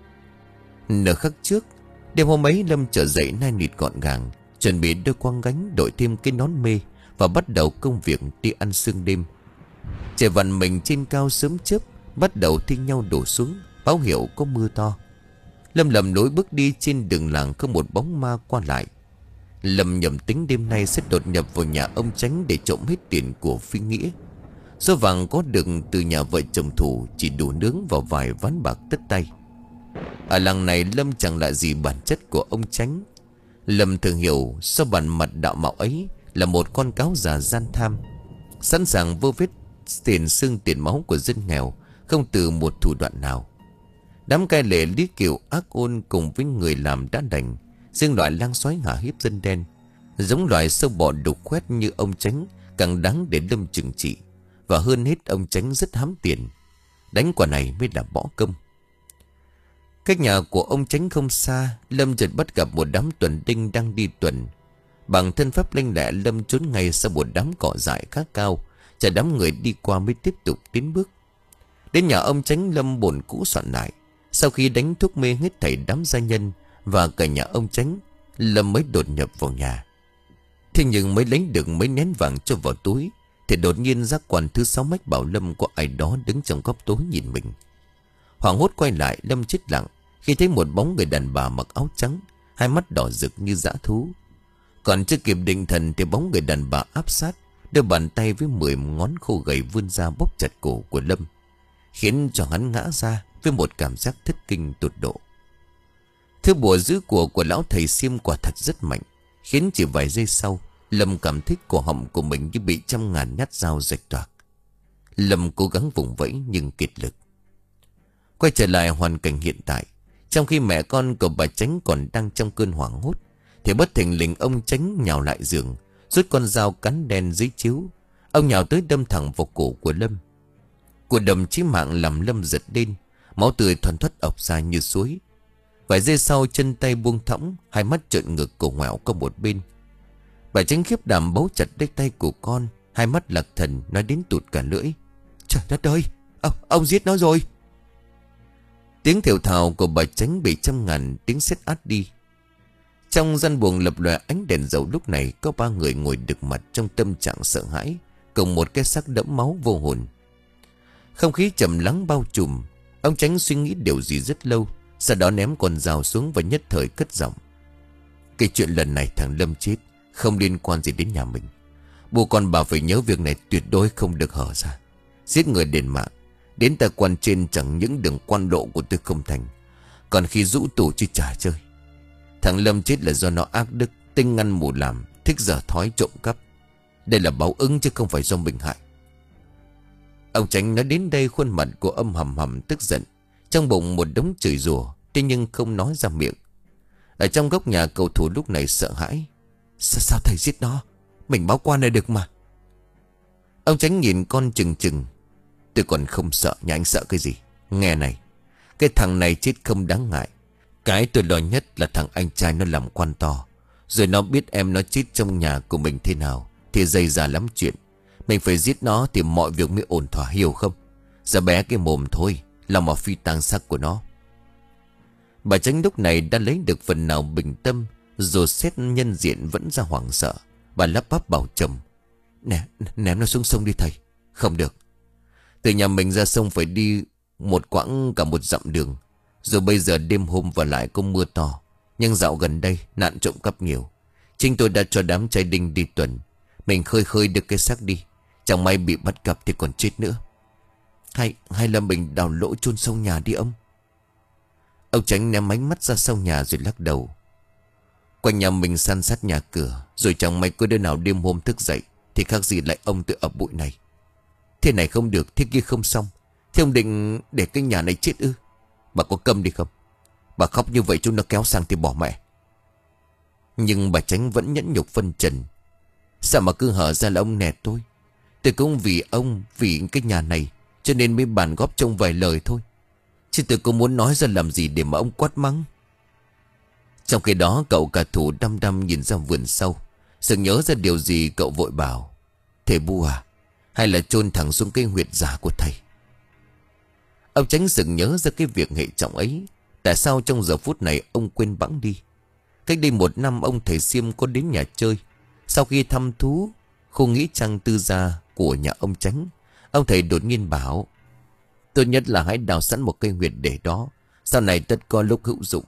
Nửa khắc trước, đêm hôm ấy Lâm trở dậy nai nịt gọn gàng, chuẩn bị đôi quang gánh, đội thêm cái nón mê và bắt đầu công việc đi ăn sương đêm. Trời vằn mình trên cao sớm chớp bắt đầu thi nhau đổ xuống, báo hiệu có mưa to. Lâm lầm lối bước đi trên đường làng, không một bóng ma qua lại. Lâm nhầm tính đêm nay sẽ đột nhập vào nhà ông Chánh để trộm hết tiền của Phi Nghĩa. Số vàng có được từ nhà vợ chồng Thủ chỉ đủ nướng vào vài ván bạc tất tay. Ở làng này Lâm chẳng lạ gì bản chất của ông Chánh. Lâm thường hiểu sau bản mặt đạo mạo ấy là một con cáo già gian tham, sẵn sàng vô vết tiền xương tiền máu của dân nghèo, không từ một thủ đoạn nào. Đám cai lệ Lý Kiều ác ôn cùng với người làm đã đành, riêng loại lang xoáy hả hiếp dân đen, giống loại sâu bọ đục khoét như ông Chánh càng đáng để Lâm trừng trị. Và hơn hết, ông Chánh rất hám tiền, đánh quả này mới là bỏ công. Cách nhà của ông Chánh không xa, Lâm chợt bắt gặp một đám tuần đinh đang đi tuần. Bằng thân pháp lanh lẹ, Lâm trốn ngay sau một đám cỏ dại khá cao, chờ đám người đi qua mới tiếp tục tiến bước. Đến nhà ông Chánh, Lâm bồn cũ soạn lại. Sau khi đánh thuốc mê hết thảy đám gia nhân và cả nhà ông Chánh, Lâm mới đột nhập vào nhà. Thế nhưng mới lấy được mấy nén vàng cho vào túi, thì đột nhiên giác quan thứ sáu mách bảo Lâm có ai đó đứng trong góc tối nhìn mình. Hoảng hốt quay lại, Lâm chết lặng khi thấy một bóng người đàn bà mặc áo trắng, hai mắt đỏ rực như dã thú. Còn chưa kịp định thần thì bóng người đàn bà áp sát, đưa bàn tay với mười ngón khô gầy vươn ra bóp chặt cổ của Lâm, khiến cho hắn ngã ra với một cảm giác thất kinh tột độ. Thứ bùa giữ của của lão thầy Xiêm quả thật rất mạnh, khiến chỉ vài giây sau Lâm cảm thấy cổ họng của mình như bị trăm ngàn nhát dao rạch toạc. Lâm cố gắng vùng vẫy nhưng kiệt lực. Quay trở lại hoàn cảnh hiện tại, trong khi mẹ con của bà Chánh còn đang trong cơn hoảng hốt, thì bất thình lình ông Chánh nhào lại giường, rút con dao cắn đen dưới chiếu. Ông nhào tới đâm thẳng vào cổ của Lâm. Cuộc đâm chí mạng làm Lâm giật lên, máu tươi thoăn thoắt ọc ra như suối. Vài giây sau, chân tay buông thõng, hai mắt trợn ngược, cổ ngoẹo qua một bên. Bà Chánh khiếp đảm bấu chặt lấy tay của con, hai mắt lạc thần nói đến tụt cả lưỡi. Trời đất ơi, ông, ông giết nó rồi. Tiếng thều thào của bà Chánh bị trăm ngàn tiếng sét át đi. Trong gian buồng lập lòe ánh đèn dầu, lúc này có ba người ngồi đực mặt trong tâm trạng sợ hãi, cùng một cái xác đẫm máu vô hồn. Không khí trầm lắng bao trùm. Ông Chánh suy nghĩ điều gì rất lâu, sau đó ném con dao xuống và nhất thời cất giọng. Cái chuyện lần này thằng Lâm chết không liên quan gì đến nhà mình. Bố con bà phải nhớ việc này tuyệt đối không được hở ra. Giết người đền mạng, đến ta quan trên chẳng những đường quan lộ của tôi không thành, còn khi rũ tù chứ chả chơi. Thằng Lâm chết là do nó ác đức, tinh ngăn mù làm, thích dở thói trộm cắp. Đây là báo ứng chứ không phải do mình hại. Ông Chánh nói đến đây, khuôn mặt của âm hầm hầm tức giận, trong bụng một đống chửi rủa, thế nhưng không nói ra miệng. Ở trong góc nhà, cầu thủ lúc này sợ hãi. Sao, sao thầy giết nó? Mình báo quan này được mà. Ông Chánh nhìn con chừng chừng. Tôi còn không sợ, nhà anh sợ cái gì? Nghe này, cái thằng này chết không đáng ngại. Cái tôi lo nhất là thằng anh trai nó làm quan to, rồi nó biết em nó chết trong nhà của mình thế nào thì dây dà lắm chuyện. Mình phải giết nó thì mọi việc mới ổn thỏa, hiểu không? Giờ bé cái mồm thôi, lòng mà phi tang xác của nó. Bà Chánh lúc này đã lấy được phần nào bình tâm, dù xét nhân diện vẫn ra hoảng sợ. Bà lắp bắp bảo chồng. Nè, ném nó xuống sông đi thầy. Không được. Từ nhà mình ra sông phải đi một quãng cả một dặm đường. Rồi bây giờ đêm hôm và lại có mưa to. Nhưng dạo gần đây nạn trộm cắp nhiều. Chính tôi đã cho đám trai đinh đi tuần. Mình khơi khơi được cái xác đi, chẳng may bị bắt gặp thì còn chết nữa. Hay, hay là mình đào lỗ chôn sâu nhà đi ông? Ông Chánh ném ánh mắt ra sau nhà rồi lắc đầu. Quanh nhà mình san sát nhà cửa, rồi chẳng may có đứa nào đêm hôm thức dậy thì khác gì lại ông tự ập bụi này. Thế này không được, thế kia không xong. Thế ông định để cái nhà này chết ư? Bà có câm đi không? Bà khóc như vậy chúng nó kéo sang thì bỏ mẹ. Nhưng bà Chánh vẫn nhẫn nhục phân trần. Sao mà cứ hở ra là ông nẹt tôi? Tôi cũng vì ông, vì cái nhà này, cho nên mới bàn góp trong vài lời thôi. Chứ tôi có muốn nói ra làm gì để mà ông quát mắng. Trong khi đó cậu cả thủ đăm đăm nhìn ra vườn sau. Sực nhớ ra điều gì cậu vội bảo: Thầy Bu à, hay là chôn thẳng xuống cái huyệt giả của thầy? Ông Chánh sực nhớ ra cái việc hệ trọng ấy. Tại sao trong giờ phút này ông quên bẵng đi? Cách đây một năm ông thầy Xiêm có đến nhà chơi. Sau khi thăm thú khu nghĩa trang tư gia của nhà ông Chánh, ông thầy đột nhiên bảo: Tốt nhất là hãy đào sẵn một cây huyệt để đó, sau này tất có lúc hữu dụng.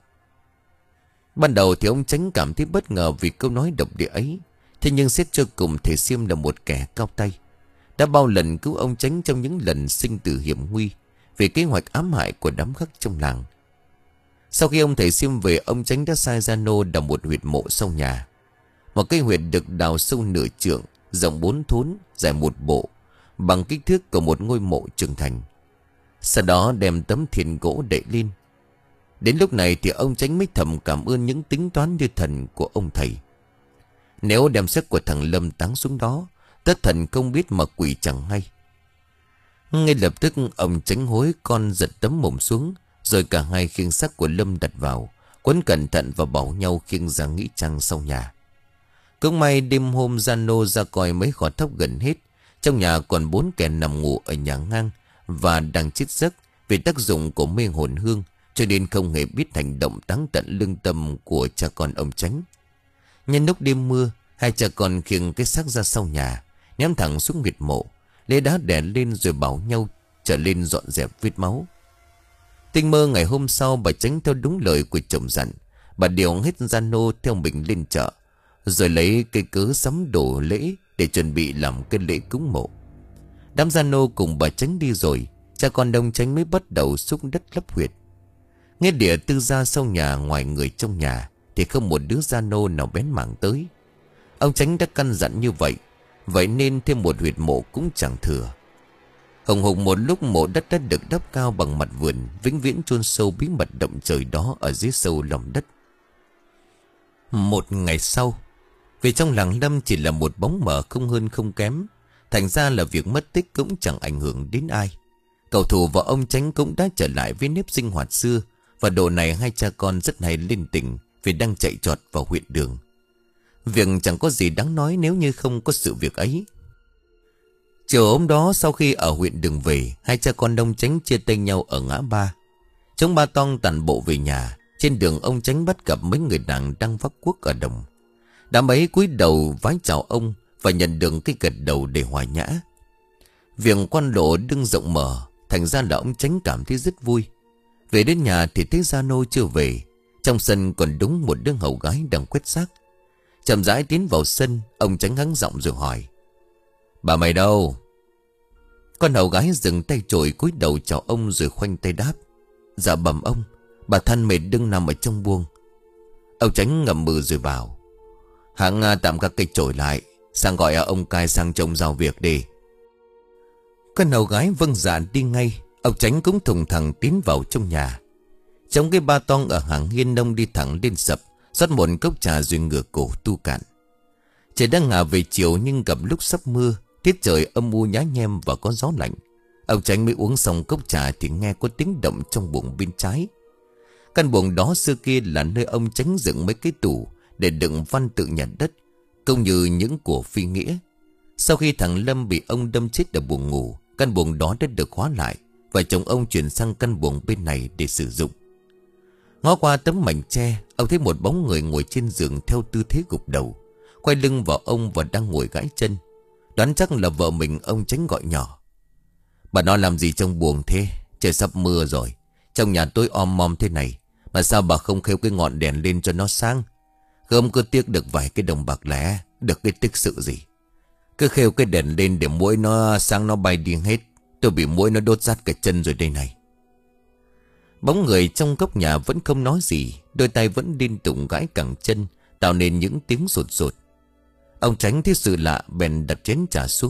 Ban đầu thì ông Chánh cảm thấy bất ngờ vì câu nói độc địa ấy. Thế nhưng xét cho cùng thầy Xiêm là một kẻ cao tay, đã bao lần cứu ông Chánh trong những lần sinh tử hiểm nguy, về kế hoạch ám hại của đám khắc trong làng. Sau khi ông thầy Xiêm về, ông Chánh đã sai gia nô đào một huyệt mộ sau nhà. Một cây huyệt được đào sâu nửa trượng, rộng bốn thốn, dài một bộ, bằng kích thước của một ngôi mộ trưởng thành. Sau đó đem tấm thiền gỗ đậy lên. Đến lúc này thì ông Chánh mới thầm cảm ơn những tính toán như thần của ông thầy. Nếu đem xác của thằng Lâm táng xuống đó, tất thần không biết mà quỷ chẳng hay. Ngay lập tức ông Chánh hối con giật tấm mồm xuống, rồi cả hai khiêng xác của Lâm đặt vào, quấn cẩn thận và bảo nhau khiêng ra nghĩa trang sau nhà. Cũng may đêm hôm gia nô ra coi mấy khỏ thóc gần hết. Trong nhà còn bốn kẻ nằm ngủ ở nhà ngang và đang chết giấc vì tác dụng của mê hồn hương, cho nên không hề biết hành động táng tận lương tâm của cha con ông Chánh. Nhân lúc đêm mưa, hai cha con khiêng cái xác ra sau nhà, ném thẳng xuống huyệt mộ, lấy đá đè lên rồi bảo nhau trở lên dọn dẹp vết máu. Tinh mơ ngày hôm sau, bà Chánh theo đúng lời của chồng dặn. Bà điều hết gia nô theo mình lên chợ, rồi lấy cây cớ sắm đồ lễ để chuẩn bị làm cái lễ cúng mộ. Đám gia nô cùng bà Chánh đi rồi, cha con ông Chánh mới bắt đầu xúc đất lấp huyệt. Nghe địa tư gia sau nhà, ngoài người trong nhà thì không một đứa gia nô nào bén mảng tới. Ông Chánh đã căn dặn như vậy, vậy nên thêm một huyệt mộ cũng chẳng thừa. Hùng hùng một lúc, mộ đất đã được đắp cao bằng mặt vườn, vĩnh viễn chôn sâu bí mật động trời đó ở dưới sâu lòng đất. Một ngày sau, vì trong làng Lâm chỉ là một bóng mờ không hơn không kém, thành ra là việc mất tích cũng chẳng ảnh hưởng đến ai. Cậu Thủ và ông Chánh cũng đã trở lại với nếp sinh hoạt xưa, và độ này hai cha con rất hay lên tỉnh vì đang chạy trọt vào huyện đường. Việc chẳng có gì đáng nói nếu như không có sự việc ấy. Chiều hôm đó, sau khi ở huyện đường về, hai cha con ông Chánh chia tay nhau ở ngã ba. Chúng ba Tong tản bộ về nhà. Trên đường ông Chánh bắt gặp mấy người đàn đang vác cuốc ở đồng. Đám ấy cúi đầu vái chào ông và nhận được cái gật đầu để hòa nhã. Việc quan lộ đương rộng mở, thành ra là ông Chánh cảm thấy rất vui. Về đến nhà thì thấy gia nô chưa về. Trong sân còn đúng một đứa hầu gái đang quét xác. Chậm rãi tiến vào sân, ông Chánh hắng giọng rồi hỏi: Bà mày đâu? Con hầu gái dừng tay chổi cúi đầu chào ông rồi khoanh tay đáp: Dạ bẩm ông, bà thân mệt đừng nằm ở trong buồng. Ông Chánh ngậm mừ rồi bảo: Hãng tạm các cây chổi lại, sang gọi ông cai sang trông giao việc đi. Con hầu gái vâng dạ đi ngay. Ông Chánh cũng thùng thẳng tiến vào trong nhà. Trong cái ba toang ở hàng hiên, nông đi thẳng lên sập, rót một cốc trà rồi ngửa cổ tu cạn. Trời đang ngả về chiều, nhưng gặp lúc sắp mưa, tiết trời âm u nhá nhem và có gió lạnh. Ông Chánh mới uống xong cốc trà thì nghe có tiếng động trong buồng bên trái. Căn buồng đó xưa kia là nơi ông Chánh dựng mấy cái tủ để đựng văn tự nhà đất, cũng như những của phi nghĩa. Sau khi thằng Lâm bị ông đâm chết ở buồng ngủ, căn buồng đó đã được khóa lại, và chồng ông chuyển sang căn buồng bên này để sử dụng. Ngó qua tấm mảnh tre, ông thấy một bóng người ngồi trên giường theo tư thế gục đầu, quay lưng vào ông và đang ngồi gãi chân. Đoán chắc là vợ mình. Ông Chánh gọi nhỏ: Bà nó làm gì trong buồng thế? Trời sắp mưa rồi, trong nhà tối om mom thế này, mà sao bà không khêu cái ngọn đèn lên cho nó sáng? Gớm cứ tiếc được vài cái đồng bạc lẻ, được cái tích sự gì. Cứ khêu cái đèn lên để muỗi nó sáng nó bay đi hết. Tôi bị muỗi nó đốt rát cả chân rồi đây này. Bóng người trong góc nhà vẫn không nói gì, đôi tay vẫn liên tục gãi cẳng chân, tạo nên những tiếng rụt rụt. Ông Chánh thấy sự lạ bèn đặt chén trà xuống,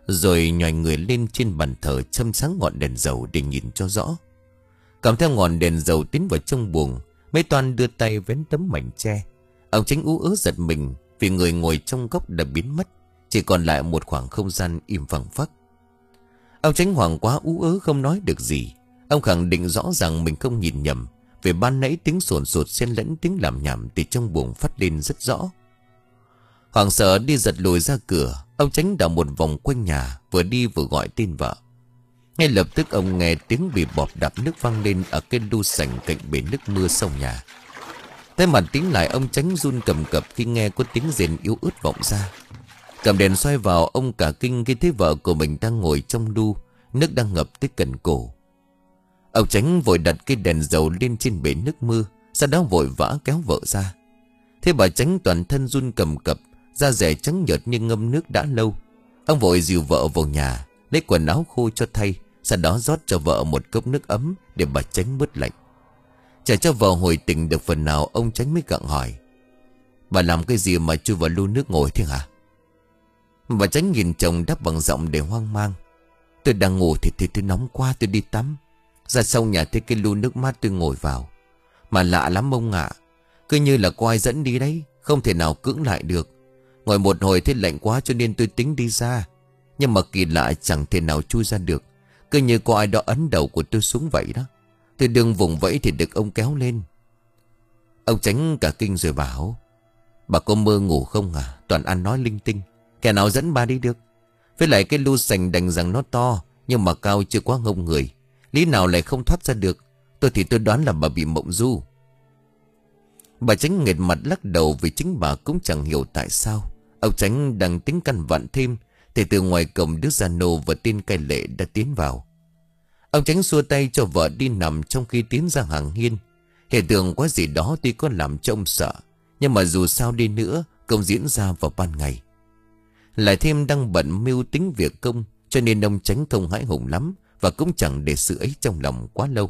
Rồi nhòi người lên trên bàn thờ, châm sáng ngọn đèn dầu để nhìn cho rõ. Cầm theo ngọn đèn dầu tiến vào trong buồng, mấy toan đưa tay vén tấm mảnh tre. Ông Chánh ú ớ giật mình vì người ngồi trong góc đã biến mất, chỉ còn lại một khoảng không gian im phăng phắc. Ông Chánh hoảng quá ú ớ không nói được gì. Ông khẳng định rõ ràng mình không nhìn nhầm, vì ban nãy tiếng sồn sột xen lẫn tiếng làm nhảm từ trong buồng phát lên rất rõ. Hoảng sợ đi giật lùi ra cửa, ông Chánh đảo một vòng quanh nhà, vừa đi vừa gọi tên vợ. Ngay lập tức ông nghe tiếng bị bọt đạp nước vang lên ở cái lu sành cạnh bể nước mưa sau nhà. Tay mặt tiến lại, ông Chánh run cầm cập khi nghe có tiếng rền yếu ớt vọng ra. Cầm đèn xoay vào, ông cả kinh khi thấy vợ của mình đang ngồi trong lu, nước đang ngập tới cần cổ. Ông Chánh vội đặt cái đèn dầu lên trên bể nước mưa, sau đó vội vã kéo vợ ra. Thế bà Chánh toàn thân run cầm cập, da dẻ trắng nhợt như ngâm nước đã lâu. Ông vội dìu vợ vào nhà, lấy quần áo khô cho thay, sau đó rót cho vợ một cốc nước ấm để bà Chánh bớt lạnh. Chờ cho vợ hồi tỉnh được phần nào, ông Chánh mới gặng hỏi: "Bà làm cái gì mà chui vào lu nước ngồi thế hả?" Bà Chánh nhìn chồng đáp bằng giọng để hoang mang: "Tôi đang ngủ thì thì tôi nóng quá, tôi đi tắm. Ra sau nhà thấy cái lu nước mát tôi ngồi vào. Mà lạ lắm ông ạ, cứ như là có ai dẫn đi đấy, không thể nào cưỡng lại được. Ngồi một hồi thấy lạnh quá cho nên tôi tính đi ra. Nhưng mà kỳ lạ chẳng thể nào chui ra được, cứ như có ai đó ấn đầu của tôi xuống vậy đó. Tôi đừng vùng vẫy thì được ông kéo lên." Ông Chánh cả kinh rồi bảo: "Bà có mơ ngủ không à? Toàn ăn nói linh tinh, kẻ nào dẫn bà đi được? Với lại cái lu sành đành rằng nó to, nhưng mà cao chưa quá ngông người, lý nào lại không thoát ra được. Tôi thì tôi đoán là bà bị mộng du." Bà Chánh nghệt mặt lắc đầu, vì chính bà cũng chẳng hiểu tại sao. Ông Chánh đang tính căn vặn thêm thì từ ngoài cổng đứa già nô và tên cai lệ đã tiến vào. Ông Chánh xua tay cho vợ đi nằm trong khi tiến ra hàng hiên. Hiện tượng quá gì đó tuy có làm cho ông sợ, nhưng mà dù sao đi nữa cũng diễn ra vào ban ngày. Lại thêm đang bận mưu tính việc công, cho nên ông Chánh không hãi hùng lắm, và cũng chẳng để sự ấy trong lòng quá lâu.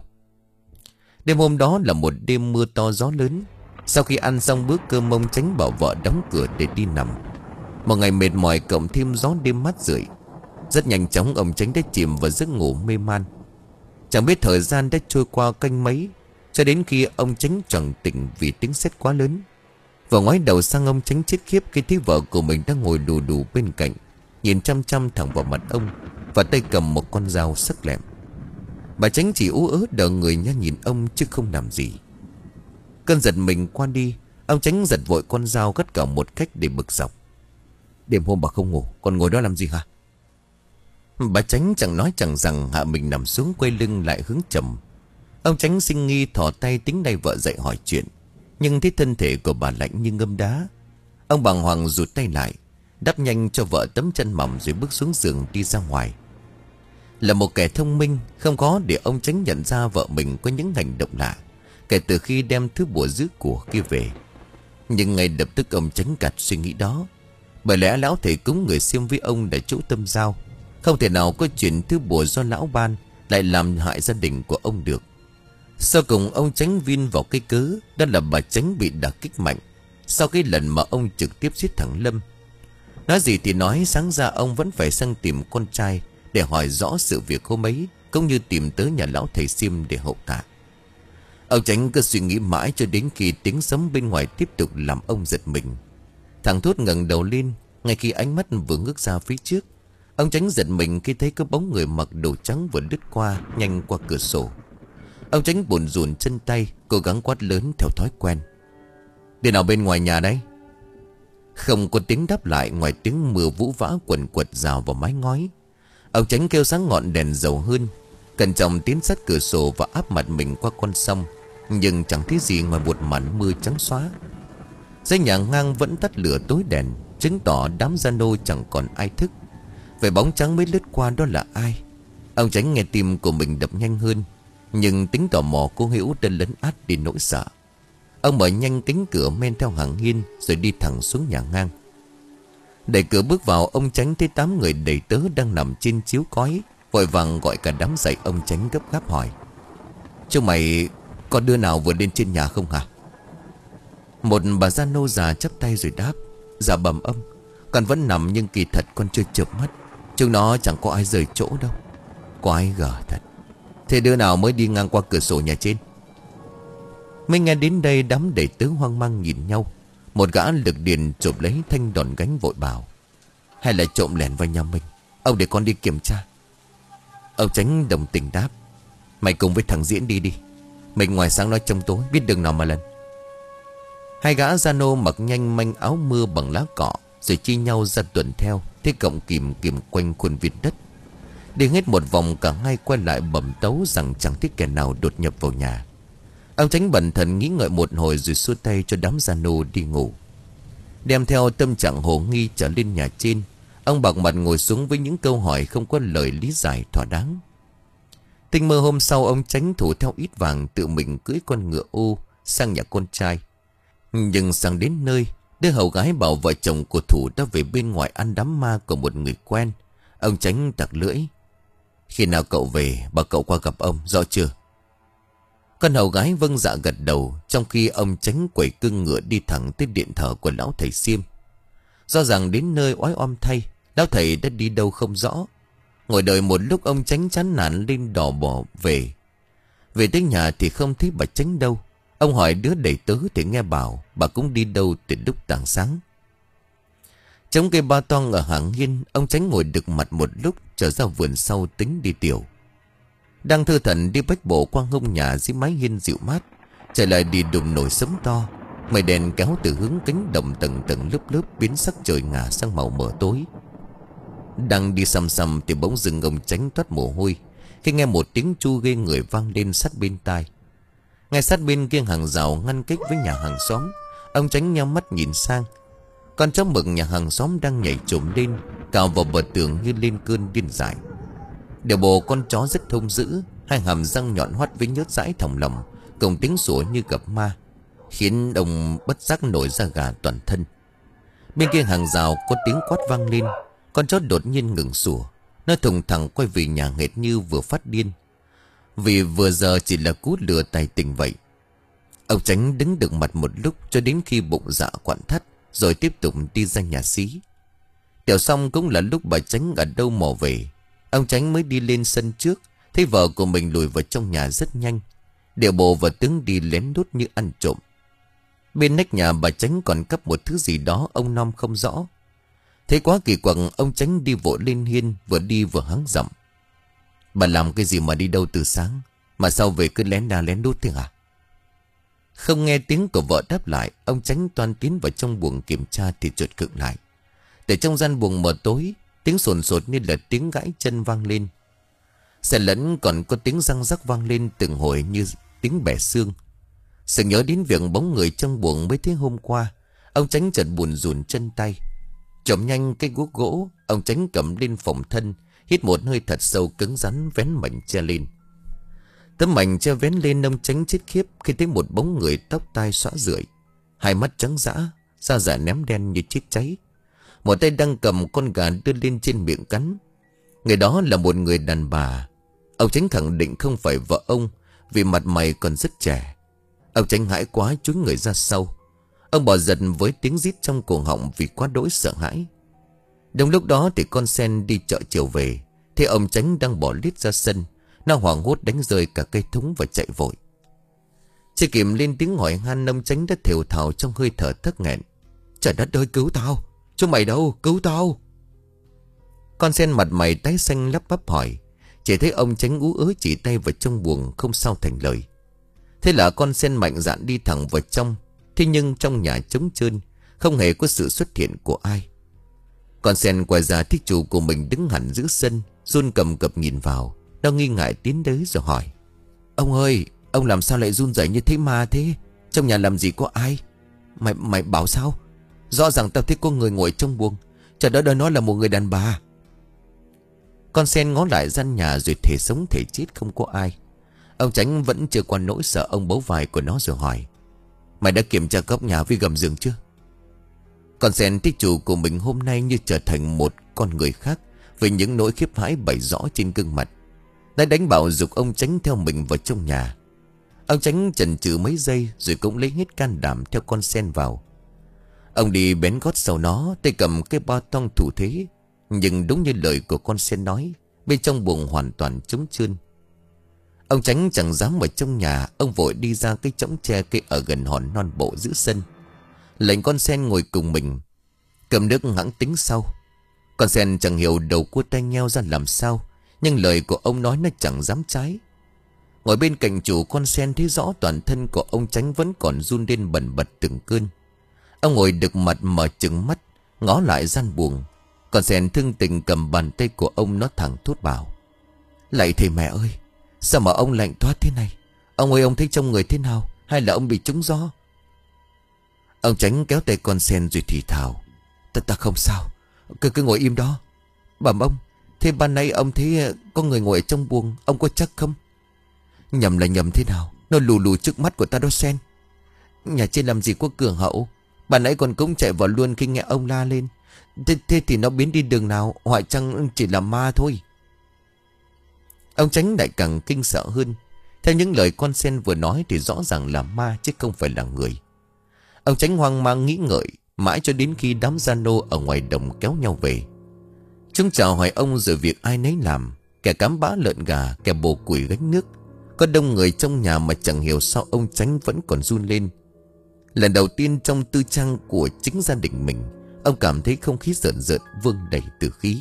Đêm hôm đó là một đêm mưa to gió lớn. Sau khi ăn xong bữa cơm, ông Chánh bảo vợ đóng cửa để đi nằm. Một ngày mệt mỏi cộng thêm gió đêm mát rượi, rất nhanh chóng ông Chánh đã chìm vào giấc ngủ mê man. Chẳng biết thời gian đã trôi qua canh mấy, cho đến khi ông Chánh choàng tỉnh vì tiếng sét quá lớn. Vợ ngoái đầu sang ông Chánh chết khiếp khi thấy vợ của mình đang ngồi đù đù bên cạnh, nhìn chăm chăm thẳng vào mặt ông, và tay cầm một con dao sắc lẹm. Bà Chánh chỉ ú ớ đờ người nhá nhìn ông chứ không làm gì. Cơn giật mình qua đi, ông Chánh giật vội con dao gắt cả một cách để bực dọc: "Đêm hôm bà không ngủ, còn ngồi đó làm gì hả?" Bà Chánh chẳng nói chẳng rằng hạ mình nằm xuống, quay lưng lại hướng trầm. Ông Chánh sinh nghi thò tay tính đay vợ dậy hỏi chuyện, nhưng thấy thân thể của bà lạnh như ngâm đá. Ông bàng hoàng rụt tay lại, đắp nhanh cho vợ tấm chân mỏng rồi bước xuống giường đi ra ngoài. Là một kẻ thông minh, không có để ông Chánh nhận ra vợ mình có những hành động lạ kể từ khi đem thứ bùa giữ của kia về. Nhưng ngay lập tức ông Chánh gạt suy nghĩ đó, bởi lẽ lão thầy cúng người xiêm với ông đã chỗ tâm giao, không thể nào có chuyện thứ bùa do lão ban lại làm hại gia đình của ông được. Sau cùng ông Chánh vin vào cái cớ đó là bà Chánh bị đả kích mạnh sau cái lần mà ông trực tiếp giết thằng Lâm. Nói gì thì nói, sáng ra ông vẫn phải sang tìm con trai để hỏi rõ sự việc hôm ấy, cũng như tìm tới nhà lão thầy xiêm để hậu tạ. Ông Chánh cứ suy nghĩ mãi cho đến khi tiếng sấm bên ngoài tiếp tục làm ông giật mình. Thằng Thốt ngẩng đầu lên, ngay khi ánh mắt vừa ngước ra phía trước, ông Chánh giật mình khi thấy có bóng người mặc đồ trắng vừa lướt qua nhanh qua cửa sổ. Ông Chánh bồn rùn chân tay, cố gắng quát lớn theo thói quen: "Đi nào bên ngoài nhà đấy?" Không có tiếng đáp lại ngoài tiếng mưa vũ vã quần quật rào vào mái ngói. Ông Chánh kêu sáng ngọn đèn dầu hơn, cẩn trọng tiến sát cửa sổ và áp mặt mình qua con sông, nhưng chẳng thấy gì ngoài một màn mưa trắng xóa. Dãy nhà ngang vẫn tắt lửa tối đèn, chứng tỏ đám gia nô chẳng còn ai thức. Vậy bóng trắng mới lướt qua đó là ai? Ông Chánh nghe tim của mình đập nhanh hơn, nhưng tính tò mò cố hữu đã lấn át đi nỗi sợ. Ông mở nhanh cánh cửa men theo hàng hiên rồi đi thẳng xuống nhà ngang. Đẩy cửa bước vào, ông Chánh thấy tám người đầy tớ đang nằm trên chiếu cói, vội vàng gọi cả đám dậy. Ông Chánh gấp gáp hỏi: "Chúng mày có đứa nào vừa lên trên nhà không hả?" Một bà gia nô già chắp tay rồi đáp: "Dạ bẩm ông, con vẫn nằm nhưng kỳ thật con chưa chợp mắt. Chúng nó chẳng có ai rời chỗ đâu. Quái gở thật. Thế đứa nào mới đi ngang qua cửa sổ nhà trên? Mới nghe đến đây đám đầy tớ hoang mang nhìn nhau. Một gã lực điền chộp lấy thanh đòn gánh vội bảo: hay là trộm lẻn vào nhà mình? Ông để con đi kiểm tra. Ông Chánh đồng tình đáp: mày cùng với thằng Diễn đi đi. Mình ngoài sáng nói trong tối, biết đường nào mà lần. Hai gã gia nô mặc nhanh manh áo mưa bằng lá cọ, rồi chia nhau ra tuần theo. Thế cộng kìm kìm quanh khuôn viên đất. Đi hết một vòng, cả hai quay lại bẩm tấu rằng chẳng thích kẻ nào đột nhập vào nhà. Ông Chánh bần thần nghĩ ngợi một hồi rồi xua tay cho đám gia nô đi ngủ. Đem theo tâm trạng hồ nghi trở lên nhà trên, ông bạc mặt ngồi xuống với những câu hỏi không có lời lý giải thỏa đáng. Tinh mơ hôm sau, ông Chánh thủ theo ít vàng tự mình cưỡi con ngựa ô sang nhà con trai. Nhưng sang đến nơi, đứa hầu gái bảo vợ chồng của Thủ đã về bên ngoài ăn đám ma của một người quen. Ông Chánh tặc lưỡi: khi nào cậu về, bảo cậu qua gặp ông, rõ chưa? Con hầu gái vâng dạ gật đầu, trong khi ông Chánh quẩy cưng ngựa đi thẳng tới điện thờ của lão thầy Xiêm. Do rằng đến nơi oái oăm thay, lão thầy đã đi đâu không rõ. Ngồi đợi một lúc, ông Chánh chán nản lên đò bỏ về. Về tới nhà thì không thấy bà Chánh đâu. Ông hỏi đứa đầy tớ thì nghe bảo bà cũng đi đâu từ lúc tảng sáng. Trong cây ba toang ở hàng hiên, ông Chánh ngồi đực mặt một lúc, trở ra vườn sau tính đi tiểu. Đang thơ thẩn đi bách bộ qua ngông nhà dưới mái hiên dịu mát, trời lại đi đùng nổi sấm to. Mây đèn kéo từ hướng cánh đồng tầng tầng lớp lớp, biến sắc trời ngả sang màu mờ tối. Đang đi xăm xăm thì bỗng dưng ông Chánh toát mồ hôi khi nghe một tiếng chu ghê người vang lên sát bên tai. Ngay sát bên kia hàng rào ngăn cách với nhà hàng xóm, ông Chánh nhắm mắt nhìn sang. Con chó mực nhà hàng xóm đang nhảy trồm lên, cào vào bờ tường như lên cơn điên dại. Điều bộ con chó rất hung dữ, hai hàm răng nhọn hoắt với nhớt dãi thòng lòng, cùng tiếng sủa như gặp ma, khiến ông bất giác nổi da gà toàn thân. Bên kia hàng rào có tiếng quát vang lên. Con chó đột nhiên ngừng sủa, nó thùng thẳng quay về nhà hệt như vừa phát điên, vì vừa giờ chỉ là cú lừa tài tình vậy. Ông Chánh đứng được mặt một lúc cho đến khi bụng dạ quặn thắt, rồi tiếp tục đi ra nhà xí. Tiểu xong cũng là lúc bà Chánh ở đâu mò về. Ông Chánh mới đi lên sân trước, thấy vợ của mình lùi vào trong nhà rất nhanh. Điệu bộ và tướng đi lén lút như ăn trộm. Bên nách nhà bà Chánh còn cắp một thứ gì đó ông nom không rõ. Thế quá kỳ quặc, ông Chánh đi vội lên hiên, vừa đi vừa hắng giọng: bà làm cái gì mà đi đâu từ sáng, mà sao về cứ lén đa lén đút thế hả? Không nghe tiếng của vợ đáp lại, ông Chánh toan tiến vào trong buồng kiểm tra thì chợt khựng lại. Từ trong gian buồng mờ tối, tiếng sồn sột như là tiếng gãi chân vang lên. Xen lẫn còn có tiếng răng rắc vang lên từng hồi như tiếng bẻ xương. Sự nhớ đến việc bóng người trong buồng mới thế hôm qua, ông Chánh chợt buồn rùn chân tay. Chộm nhanh cái guốc gỗ, ông Chánh cầm lên phòng thân, hít một hơi thật sâu cứng rắn, vén mảnh che lên. Tấm mảnh che vén lên, ông Chánh chết khiếp khi thấy một bóng người tóc tai xõa rượi, hai mắt trắng dã, da dẻ ném đen như chết cháy. Một tay đang cầm con gà đưa lên trên miệng cắn. Người đó là một người đàn bà. Ông Chánh khẳng định không phải vợ ông, vì mặt mày còn rất trẻ. Ông Chánh hãi quá chúi người ra sau. Ông bò giật với tiếng rít trong cổ họng vì quá đỗi sợ hãi. Đồng lúc đó thì con sen đi chợ chiều về, thấy ông Chánh đang bỏ lít ra sân. Nó hoảng hốt đánh rơi cả cây thúng và chạy vội. Chưa kịp lên tiếng hỏi han, ông Chánh đã thều thào trong hơi thở thất nghẹn: trời đất ơi, cứu tao! Chúng mày đâu? Cứu tao! Con sen mặt mày tái xanh lắp bắp hỏi. Chỉ thấy ông Chánh ú ớ chỉ tay vào trong buồng không sao thành lời. Thế là con sen mạnh dạn đi thẳng vào trong. Thế nhưng trong nhà trống trơn, không hề có sự xuất hiện của ai. Con sen quay ra thấy chủ của mình đứng hẳn giữa sân, run cầm cập nhìn vào. Nó nghi ngại tiến tới rồi hỏi: ông ơi, ông làm sao lại run rẩy như thế ma thế? Trong nhà làm gì có ai? Mày mày bảo sao? Rõ ràng tao thấy có người ngồi trong buồng. Trời đất ơi, nó là một người đàn bà. Con sen ngó lại gian nhà rồi thể sống thể chết không có ai. Ông Chánh vẫn chưa qua nỗi sợ ông bấu vai của nó rồi hỏi: mày đã kiểm tra góc nhà với gầm giường chưa? Con sen thấy chủ của mình hôm nay như trở thành một con người khác, với những nỗi khiếp hãi bày rõ trên gương mặt. Đã đánh bảo giục ông Chánh theo mình vào trong nhà. Ông Chánh chần chừ mấy giây rồi cũng lấy hết can đảm theo con sen vào. Ông đi bén gót sau nó, tay cầm cái ba tong thủ thế, Nhưng đúng như lời của con sen nói, bên trong buồng hoàn toàn trống trơn. Ông Chánh chẳng dám ở trong nhà. Ông vội đi ra cái chõng tre cây ở gần hòn non bộ giữa sân, lệnh con sen ngồi cùng mình, cầm nước hãng tính sau. Con sen chẳng hiểu đầu cua tay nheo ra làm sao, nhưng lời của ông nói nó chẳng dám trái. Ngồi bên cạnh chủ, con sen thấy rõ toàn thân của ông Chánh vẫn còn run lên bần bật từng cơn. Ông ngồi đực mặt mở trừng mắt, ngó lại gian buồng. Con sen thương tình cầm bàn tay của ông, nó thẳng thốt bảo: "Lạy thầy mẹ ơi, sao mà ông lạnh toát thế này? Ông ơi, ông thấy trong người thế nào? Hay là ông bị trúng gió?" Ông Chánh kéo tay con sen rồi thì thào: Ta ta không sao, cứ cứ ngồi im đó. Bẩm ông, thế ban nãy ông thấy có người ngồi ở trong buồng, ông có chắc không? Nhầm là nhầm thế nào? Nó lù lù trước mắt của ta đó sen. Nhà trên làm gì có cửa hậu. Ban nãy con cũng chạy vào luôn khi nghe ông la lên. Thế, thế thì nó biến đi đường nào? Hoại chăng chỉ là ma thôi. Ông Chánh lại càng kinh sợ hơn. Theo những lời con sen vừa nói thì rõ ràng là ma chứ không phải là người. Ông Chánh hoang mang nghĩ ngợi mãi cho đến khi đám gia nô ở ngoài đồng kéo nhau về. Chúng chào hỏi ông rồi việc ai nấy làm. Kẻ cám bã lợn gà, kẻ bồ củi gánh nước. Có đông người trong nhà mà chẳng hiểu sao ông Chánh vẫn còn run lên. Lần đầu tiên trong tư trang của chính gia đình mình, ông cảm thấy không khí rợn rợn vương đầy tử khí.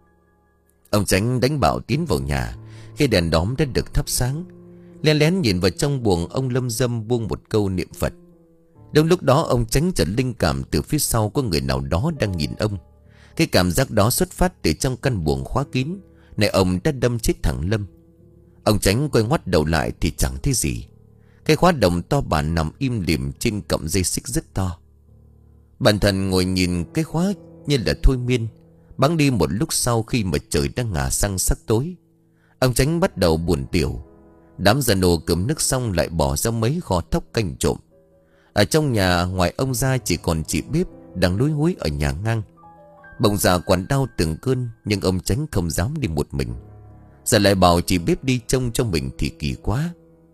Ông Chánh đánh bảo tiến vào nhà. Khi đèn đóm đã được thắp sáng, lén lén nhìn vào trong buồng, ông lâm dâm buông một câu niệm Phật. Đúng lúc đó ông Chánh chợt linh cảm từ phía sau có người nào đó đang nhìn ông. Cái cảm giác đó xuất phát từ trong căn buồng khóa kín, này ông đã đâm chết thằng Lâm. Ông Chánh quay ngoắt đầu lại thì chẳng thấy gì. Cái khóa đồng to bản nằm im lìm trên cọng dây xích rất to. Bản thân ngồi nhìn cái khóa như là thôi miên. Bắn đi một lúc sau, khi mà trời đang ngả sang sắc tối, ông Chánh bắt đầu buồn tiểu. Đám gia nô cầm nước xong lại bỏ ra mấy kho thóc canh trộm. Ở trong nhà ngoài ông ra chỉ còn chị bếp đang lúi húi ở nhà ngang. Bỗng già quặn đau từng cơn, nhưng ông Chánh không dám đi một mình. Giờ lại bảo chị bếp đi trông cho mình thì kỳ quá.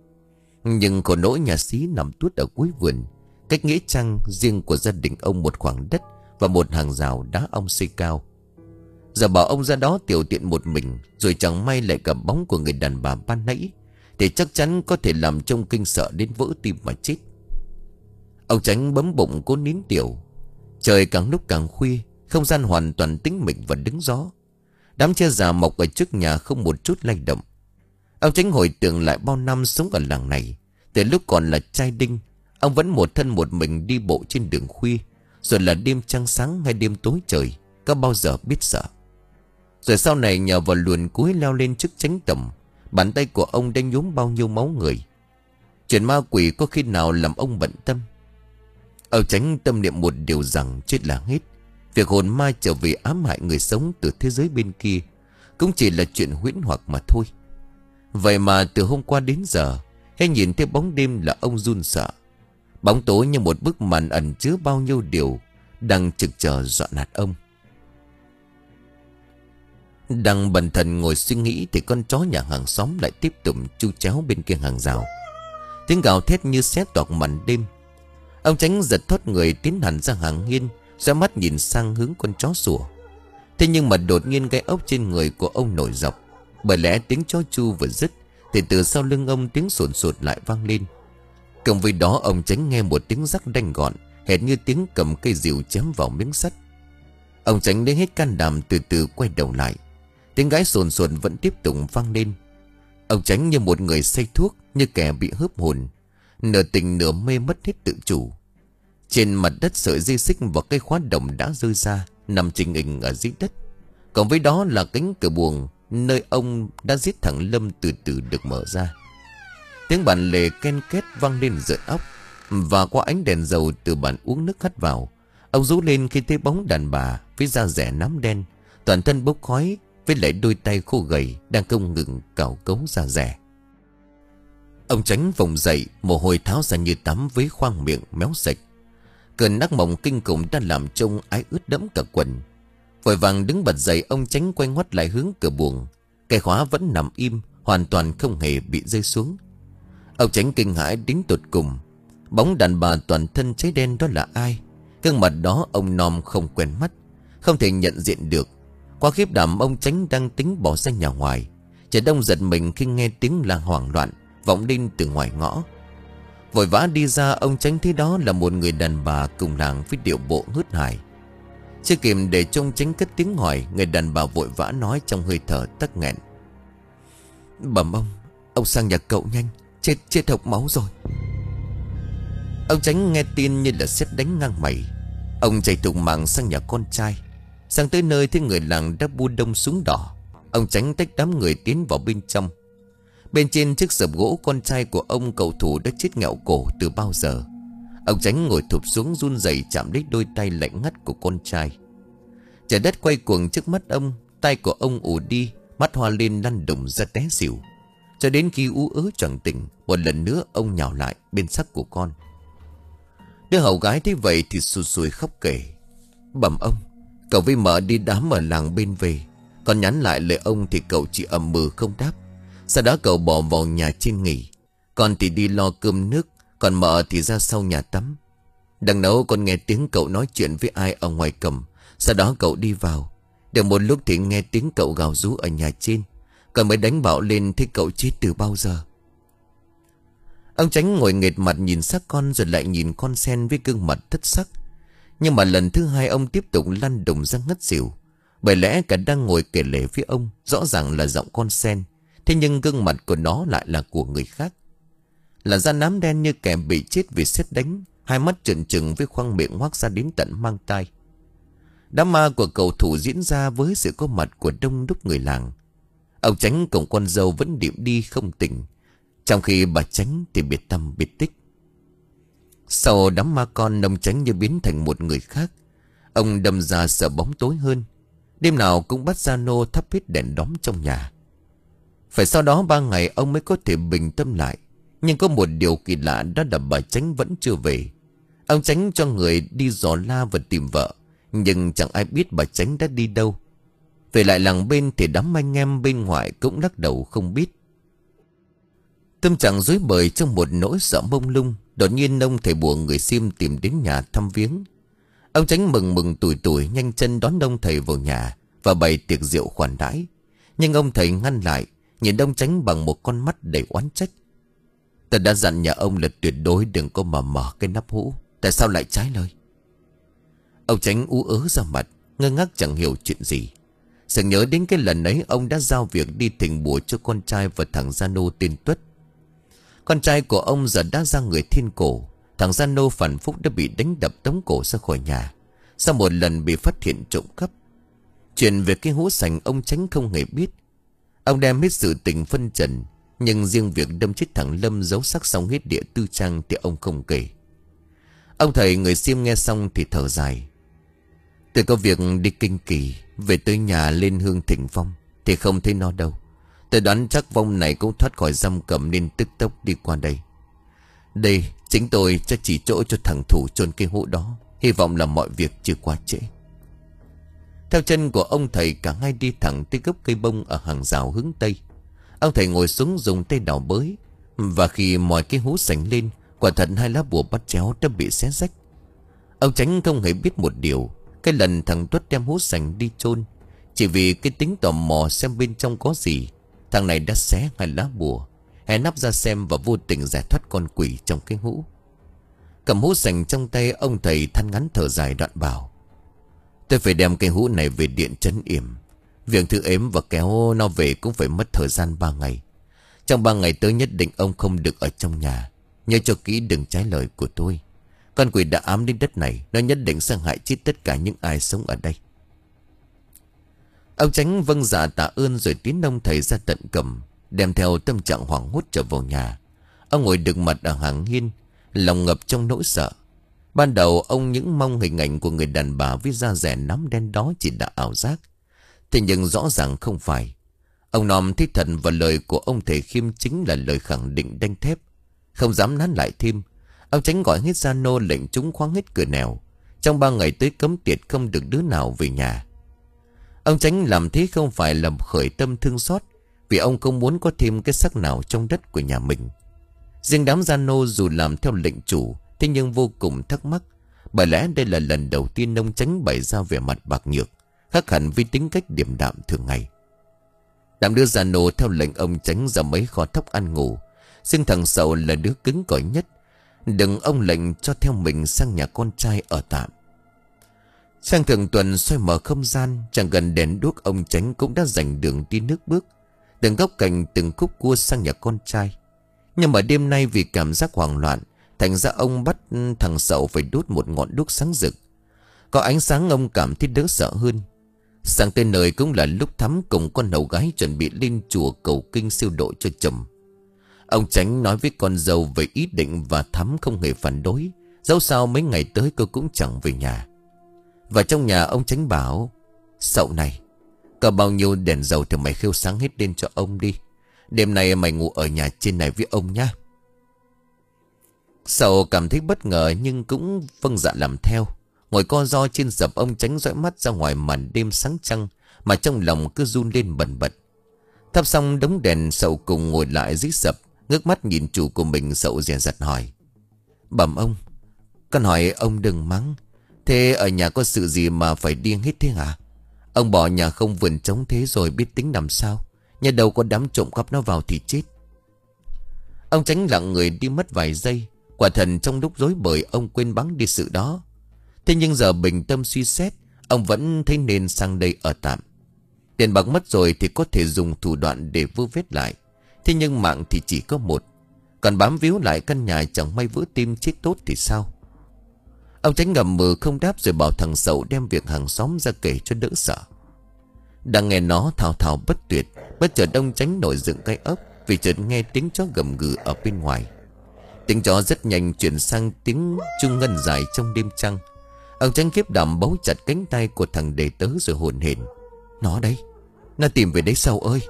Nhưng khổ nỗi nhà xí nằm tuốt ở cuối vườn, cách nghĩa trang riêng của gia đình ông một khoảng đất và một hàng rào đá ong xây cao. Giờ bảo ông ra đó tiểu tiện một mình, rồi chẳng may lại gặp bóng của người đàn bà ban nãy, thì chắc chắn có thể làm trông kinh sợ đến vỡ tim mà chết. Ông Chánh bấm bụng cố nín tiểu. Trời càng lúc càng khuya, không gian hoàn toàn tĩnh mịch và đứng gió. Đám tre già mọc ở trước nhà không một chút lay động. Ông Chánh hồi tưởng lại bao năm sống ở làng này. Từ lúc còn là trai đinh, ông vẫn một thân một mình đi bộ trên đường khuya, rồi là đêm trăng sáng hay đêm tối trời, có bao giờ biết sợ. Rồi sau này nhờ vào luồn cuối leo lên chức chánh tầm, bàn tay của ông đã nhuốm bao nhiêu máu người. Chuyện ma quỷ có khi nào làm ông bận tâm? Ông Chánh tâm niệm một điều rằng chết là hết. Việc hồn ma trở về ám hại người sống từ thế giới bên kia cũng chỉ là chuyện huyễn hoặc mà thôi. Vậy mà từ hôm qua đến giờ, hay nhìn thấy bóng đêm là ông run sợ. Bóng tối như một bức màn ẩn chứa bao nhiêu điều đang trực chờ dọa nạt ông. Đang bần thần ngồi suy nghĩ thì con chó nhà hàng xóm lại tiếp tục chu chéo bên kia hàng rào. Tiếng gào thét như xé toạc màn đêm. Ông Chánh giật thoát người tiến hẳn ra hàng hiên, ra mắt nhìn sang hướng con chó sủa. Thế nhưng mà đột nhiên gai ốc trên người của ông nổi dọc. Bởi lẽ tiếng chó chu vừa dứt thì từ sau lưng ông tiếng sồn sột lại vang lên. Cộng với đó ông Chánh nghe một tiếng rắc đanh gọn, hệt như tiếng cầm cây rìu chém vào miếng sắt. Ông Chánh lấy hết can đảm từ từ quay đầu lại. Tiếng gái sồn sồn vẫn tiếp tục vang lên. Ông Chánh như một người say thuốc, như kẻ bị hớp hồn, nửa tỉnh nửa mê mất hết tự chủ. Trên mặt đất sợi dây xích và cây khóa đồng đã rơi ra, nằm trình hình ở dưới đất. Còn với đó là cánh cửa buồng nơi ông đã giết thằng Lâm từ từ được mở ra. Tiếng bàn lề ken két vang lên rợn óc. Và qua ánh đèn dầu từ bàn uống nước hắt vào, ông rú lên khi thấy bóng đàn bà với da rẻ nám đen, toàn thân bốc khói, với lại đôi tay khô gầy đang không ngừng cào cấu da rẻ. Ông Chánh vùng dậy, mồ hôi tháo ra như tắm với khoang miệng méo sạch. Cơn ác mộng kinh khủng đã làm trông ái ướt đẫm cả quần. Vội vàng đứng bật dậy, ông Chánh quay ngoắt lại hướng cửa buồng. Cái khóa vẫn nằm im, hoàn toàn không hề bị rơi xuống. Ông Chánh kinh hãi đến tột cùng. Bóng đàn bà toàn thân cháy đen đó là ai? Gương mặt đó ông Nom không quen mắt, không thể nhận diện được. Qua khiếp đảm, ông Chánh đang tính bỏ ra nhà ngoài. Trẻ Đông giật mình khi nghe tiếng la hoảng loạn vọng lên từ ngoài ngõ. Vội vã đi ra, ông Chánh thấy đó là một người đàn bà cùng làng với điệu bộ hớt hải. Chưa kịp để trông Chánh cất tiếng hỏi, người đàn bà vội vã nói trong hơi thở tắc nghẹn: "Bẩm ông, ông sang nhà cậu nhanh, chết chết hộc máu rồi." Ông Chánh nghe tin như là sét đánh ngang mày. Ông chạy thục mạng sang nhà con trai. Sang tới nơi thấy người làng đã bu đông súng đỏ. Ông Chánh tách đám người tiến vào bên trong. Bên trên chiếc sập gỗ, con trai của ông cậu Thủ đã chết nghẹo cổ từ bao giờ. Ông Chánh ngồi thụp xuống run rẩy chạm lấy đôi tay lạnh ngắt của con trai. Trời đất quay cuồng trước mắt ông. Tay của ông ù đi, mắt hoa lên lăn đùng ra té xỉu. Cho đến khi ú ớ choàng tỉnh, một lần nữa ông nhào lại bên xác của con. Đứa hầu gái thấy vậy thì sụt sùi khóc kể: "Bẩm ông, cậu với mợ đi đám ở làng bên về. Còn nhắn lại lời ông thì cậu chỉ ậm mừ không đáp. Sau đó cậu bỏ vào nhà trên nghỉ. Con thì đi lo cơm nước, còn mợ thì ra sau nhà tắm. Đằng nấu con nghe tiếng cậu nói chuyện với ai ở ngoài cầm. Sau đó cậu đi vào. Được một lúc thì nghe tiếng cậu gào rú ở nhà trên. Còn mới đánh bảo lên thấy cậu chết từ bao giờ." Ông Chánh ngồi nghệt mặt nhìn xác con rồi lại nhìn con sen với gương mặt thất sắc. Nhưng mà lần thứ hai ông tiếp tục lăn đùng ra ngất xỉu. Bởi lẽ cả đang ngồi kể lể với ông rõ ràng là giọng con sen, thế nhưng gương mặt của nó lại là của người khác. Là da nám đen như kẻ bị chết vì sét đánh, hai mắt trừng trừng với khoang miệng hoác ra đến tận mang tai. Đám ma của cậu Thủ diễn ra với sự có mặt của đông đúc người làng. Ông Chánh cùng con dâu vẫn điệm đi không tỉnh, trong khi bà Chánh thì biệt tâm biệt tích. Sau đám ma con, ông Chánh như biến thành một người khác. Ông đâm ra sợ bóng tối hơn. Đêm nào cũng bắt gia nô thắp hết đèn đóm trong nhà. Phải sau đó ba ngày ông mới có thể bình tâm lại. Nhưng có một điều kỳ lạ, đó là bà Chánh vẫn chưa về. Ông Chánh cho người đi dò la và tìm vợ, nhưng chẳng ai biết bà Chánh đã đi đâu. Về lại làng bên thì đám anh em bên ngoài cũng lắc đầu không biết. Tâm trạng rối bời trong một nỗi sợ mông lung, đột nhiên ông thầy bùa người Xiêm tìm đến nhà thăm viếng. Ông Chánh mừng mừng tủi tủi nhanh chân đón ông thầy vào nhà và bày tiệc rượu khoản đãi. Nhưng ông thầy ngăn lại, nhìn ông Chánh bằng một con mắt đầy oán trách. "Ta đã dặn nhà ông là tuyệt đối đừng có mà mở cái nắp hũ, tại sao lại trái lời?" Ông Chánh ú ớ ra mặt, ngơ ngác chẳng hiểu chuyện gì. Sực nhớ đến cái lần ấy ông đã giao việc đi thỉnh bùa cho con trai và thằng gia nô tên Tuất. Con trai của ông giờ đã ra người thiên cổ. Thằng gia nô phản phúc đã bị đánh đập tống cổ ra khỏi nhà sau một lần bị phát hiện trộm cắp. Chuyện về cái hũ sành ông Chánh không hề biết. Ông đem hết sự tình phân trần, nhưng riêng việc đâm chết thằng Lâm giấu xác xong hết địa tư trang thì ông không kể. Ông thầy người Xiêm nghe xong thì thở dài: "Tôi có việc đi kinh kỳ, về tới nhà lên hương thỉnh vong thì không thấy nó đâu. Tôi đoán chắc vong này cũng thoát khỏi giam cầm nên tức tốc đi qua đây. Đây chính tôi cho chỉ chỗ cho thằng Thủ chôn cái hũ đó. Hy vọng là mọi việc chưa quá trễ." Theo chân của ông thầy, cả hai đi thẳng tới gốc cây bông ở hàng rào hướng Tây. Ông thầy ngồi xuống dùng tay đào bới, và khi mọi cái hũ sành lên, quả thật hai lá bùa bắt chéo đã bị xé rách. Ông Chánh không hề biết một điều. Cái lần thằng Tuất đem hũ sành đi chôn, chỉ vì cái tính tò mò xem bên trong có gì, thằng này đã xé hai lá bùa, hé nắp ra xem và vô tình giải thoát con quỷ trong cái hũ. Cầm hũ sành trong tay, ông thầy than ngắn thở dài đoạn bảo: "Tôi phải đem cái hũ này về điện trấn yểm. Việc thư ếm và kéo nó về cũng phải mất thời gian ba ngày. Trong ba ngày tới nhất định ông không được ở trong nhà. Nhớ cho kỹ đừng trái lời của tôi. Con quỷ đã ám đến đất này, nó nhất định sẽ hại chết tất cả những ai sống ở đây." Ông Chánh vâng dạ tạ ơn rồi tiến ông thầy ra tận cầm, đem theo tâm trạng hoảng hốt trở vào nhà. Ông ngồi đực mặt ở hàng hiên, lòng ngập trong nỗi sợ. Ban đầu ông những mong hình ảnh của người đàn bà với da rẻ nám đen đó chỉ là ảo giác. Thế nhưng rõ ràng không phải. Ông Nòm thấy thật và lời của ông thầy Khiêm chính là lời khẳng định đanh thép. Không dám nán lại thêm, ông Chánh gọi hết gia nô lệnh chúng khoáng hết cửa nẻo. Trong ba ngày tới cấm tiệt không được đứa nào về nhà. Ông Chánh làm thế không phải là khởi tâm thương xót, vì ông không muốn có thêm cái xác nào trong đất của nhà mình. Riêng đám gia nô dù làm theo lệnh chủ, thế nhưng vô cùng thắc mắc, bởi lẽ đây là lần đầu tiên ông Chánh bày ra vẻ mặt bạc nhược, khác hẳn với tính cách điềm đạm thường ngày. Đám đưa già nô theo lệnh ông tránh ra mấy kho thóc ăn ngủ. Riêng thằng Sậu là đứa cứng cỏi nhất, đừng ông lệnh cho theo mình sang nhà con trai ở tạm. Sang thường tuần xoay mở không gian, chẳng gần đèn đuốc ông tránh cũng đã dành đường đi nước bước, từng góc cạnh từng khúc cua sang nhà con trai. Nhưng mà đêm nay vì cảm giác hoảng loạn, thành ra ông bắt thằng Sậu phải đốt một ngọn đuốc sáng rực. Có ánh sáng ông cảm thấy đỡ sợ hơn. Sang tới nơi cũng là lúc Thắm cùng con hầu gái chuẩn bị lên chùa cầu kinh siêu độ cho chồng. Ông Tránh nói với con dâu về ý định và Thắm không hề phản đối, dẫu sao mấy ngày tới cô cũng chẳng về nhà. Và trong nhà ông Tránh bảo: Sậu này, có bao nhiêu đèn dầu thì mày khêu sáng hết lên cho ông đi. Đêm nay mày ngủ ở nhà trên này với ông nhá. Sậu cảm thấy bất ngờ nhưng cũng vâng dạ làm theo. Ngồi co ro trên dập, ông Tránh dõi mắt ra ngoài màn đêm sáng trăng, mà trong lòng cứ run lên bần bật. Thắp xong đống đèn, Sậu cùng ngồi lại dưới sập, ngước mắt nhìn chủ của mình. Sậu dè dặt hỏi: Bẩm ông, con hỏi ông đừng mắng, thế ở nhà có sự gì mà phải điên hết thế hả? Ông bỏ nhà không vườn trống thế rồi biết tính làm sao? Nhà đâu có đám trộm cắp nó vào thì chết. Ông Tránh lặng người đi mất vài giây. Quả thần trong lúc rối bời ông quên bẵng đi sự đó. Thế nhưng giờ bình tâm suy xét, ông vẫn thấy nên sang đây ở tạm. Tiền bạc mất rồi thì có thể dùng thủ đoạn để vơ vét lại. Thế nhưng mạng thì chỉ có một, còn bám víu lại căn nhà chẳng may vỡ tim chết tốt thì sao? Ông Tránh ngầm mừ không đáp, rồi bảo thằng Sậu đem việc hàng xóm ra kể cho đỡ sợ. Đang nghe nó thào thào bất tuyệt, bất chợt ông Tránh nổi dựng cái ốc, vì chợt nghe tiếng chó gầm gừ ở bên ngoài. Tiếng chó rất nhanh chuyển sang tiếng chuông ngân dài trong đêm trăng. Ông Tránh khiếp đảm bấu chặt cánh tay của thằng đệ tớ rồi hồn hển: Nó đấy, nó tìm về đấy Sậu ơi.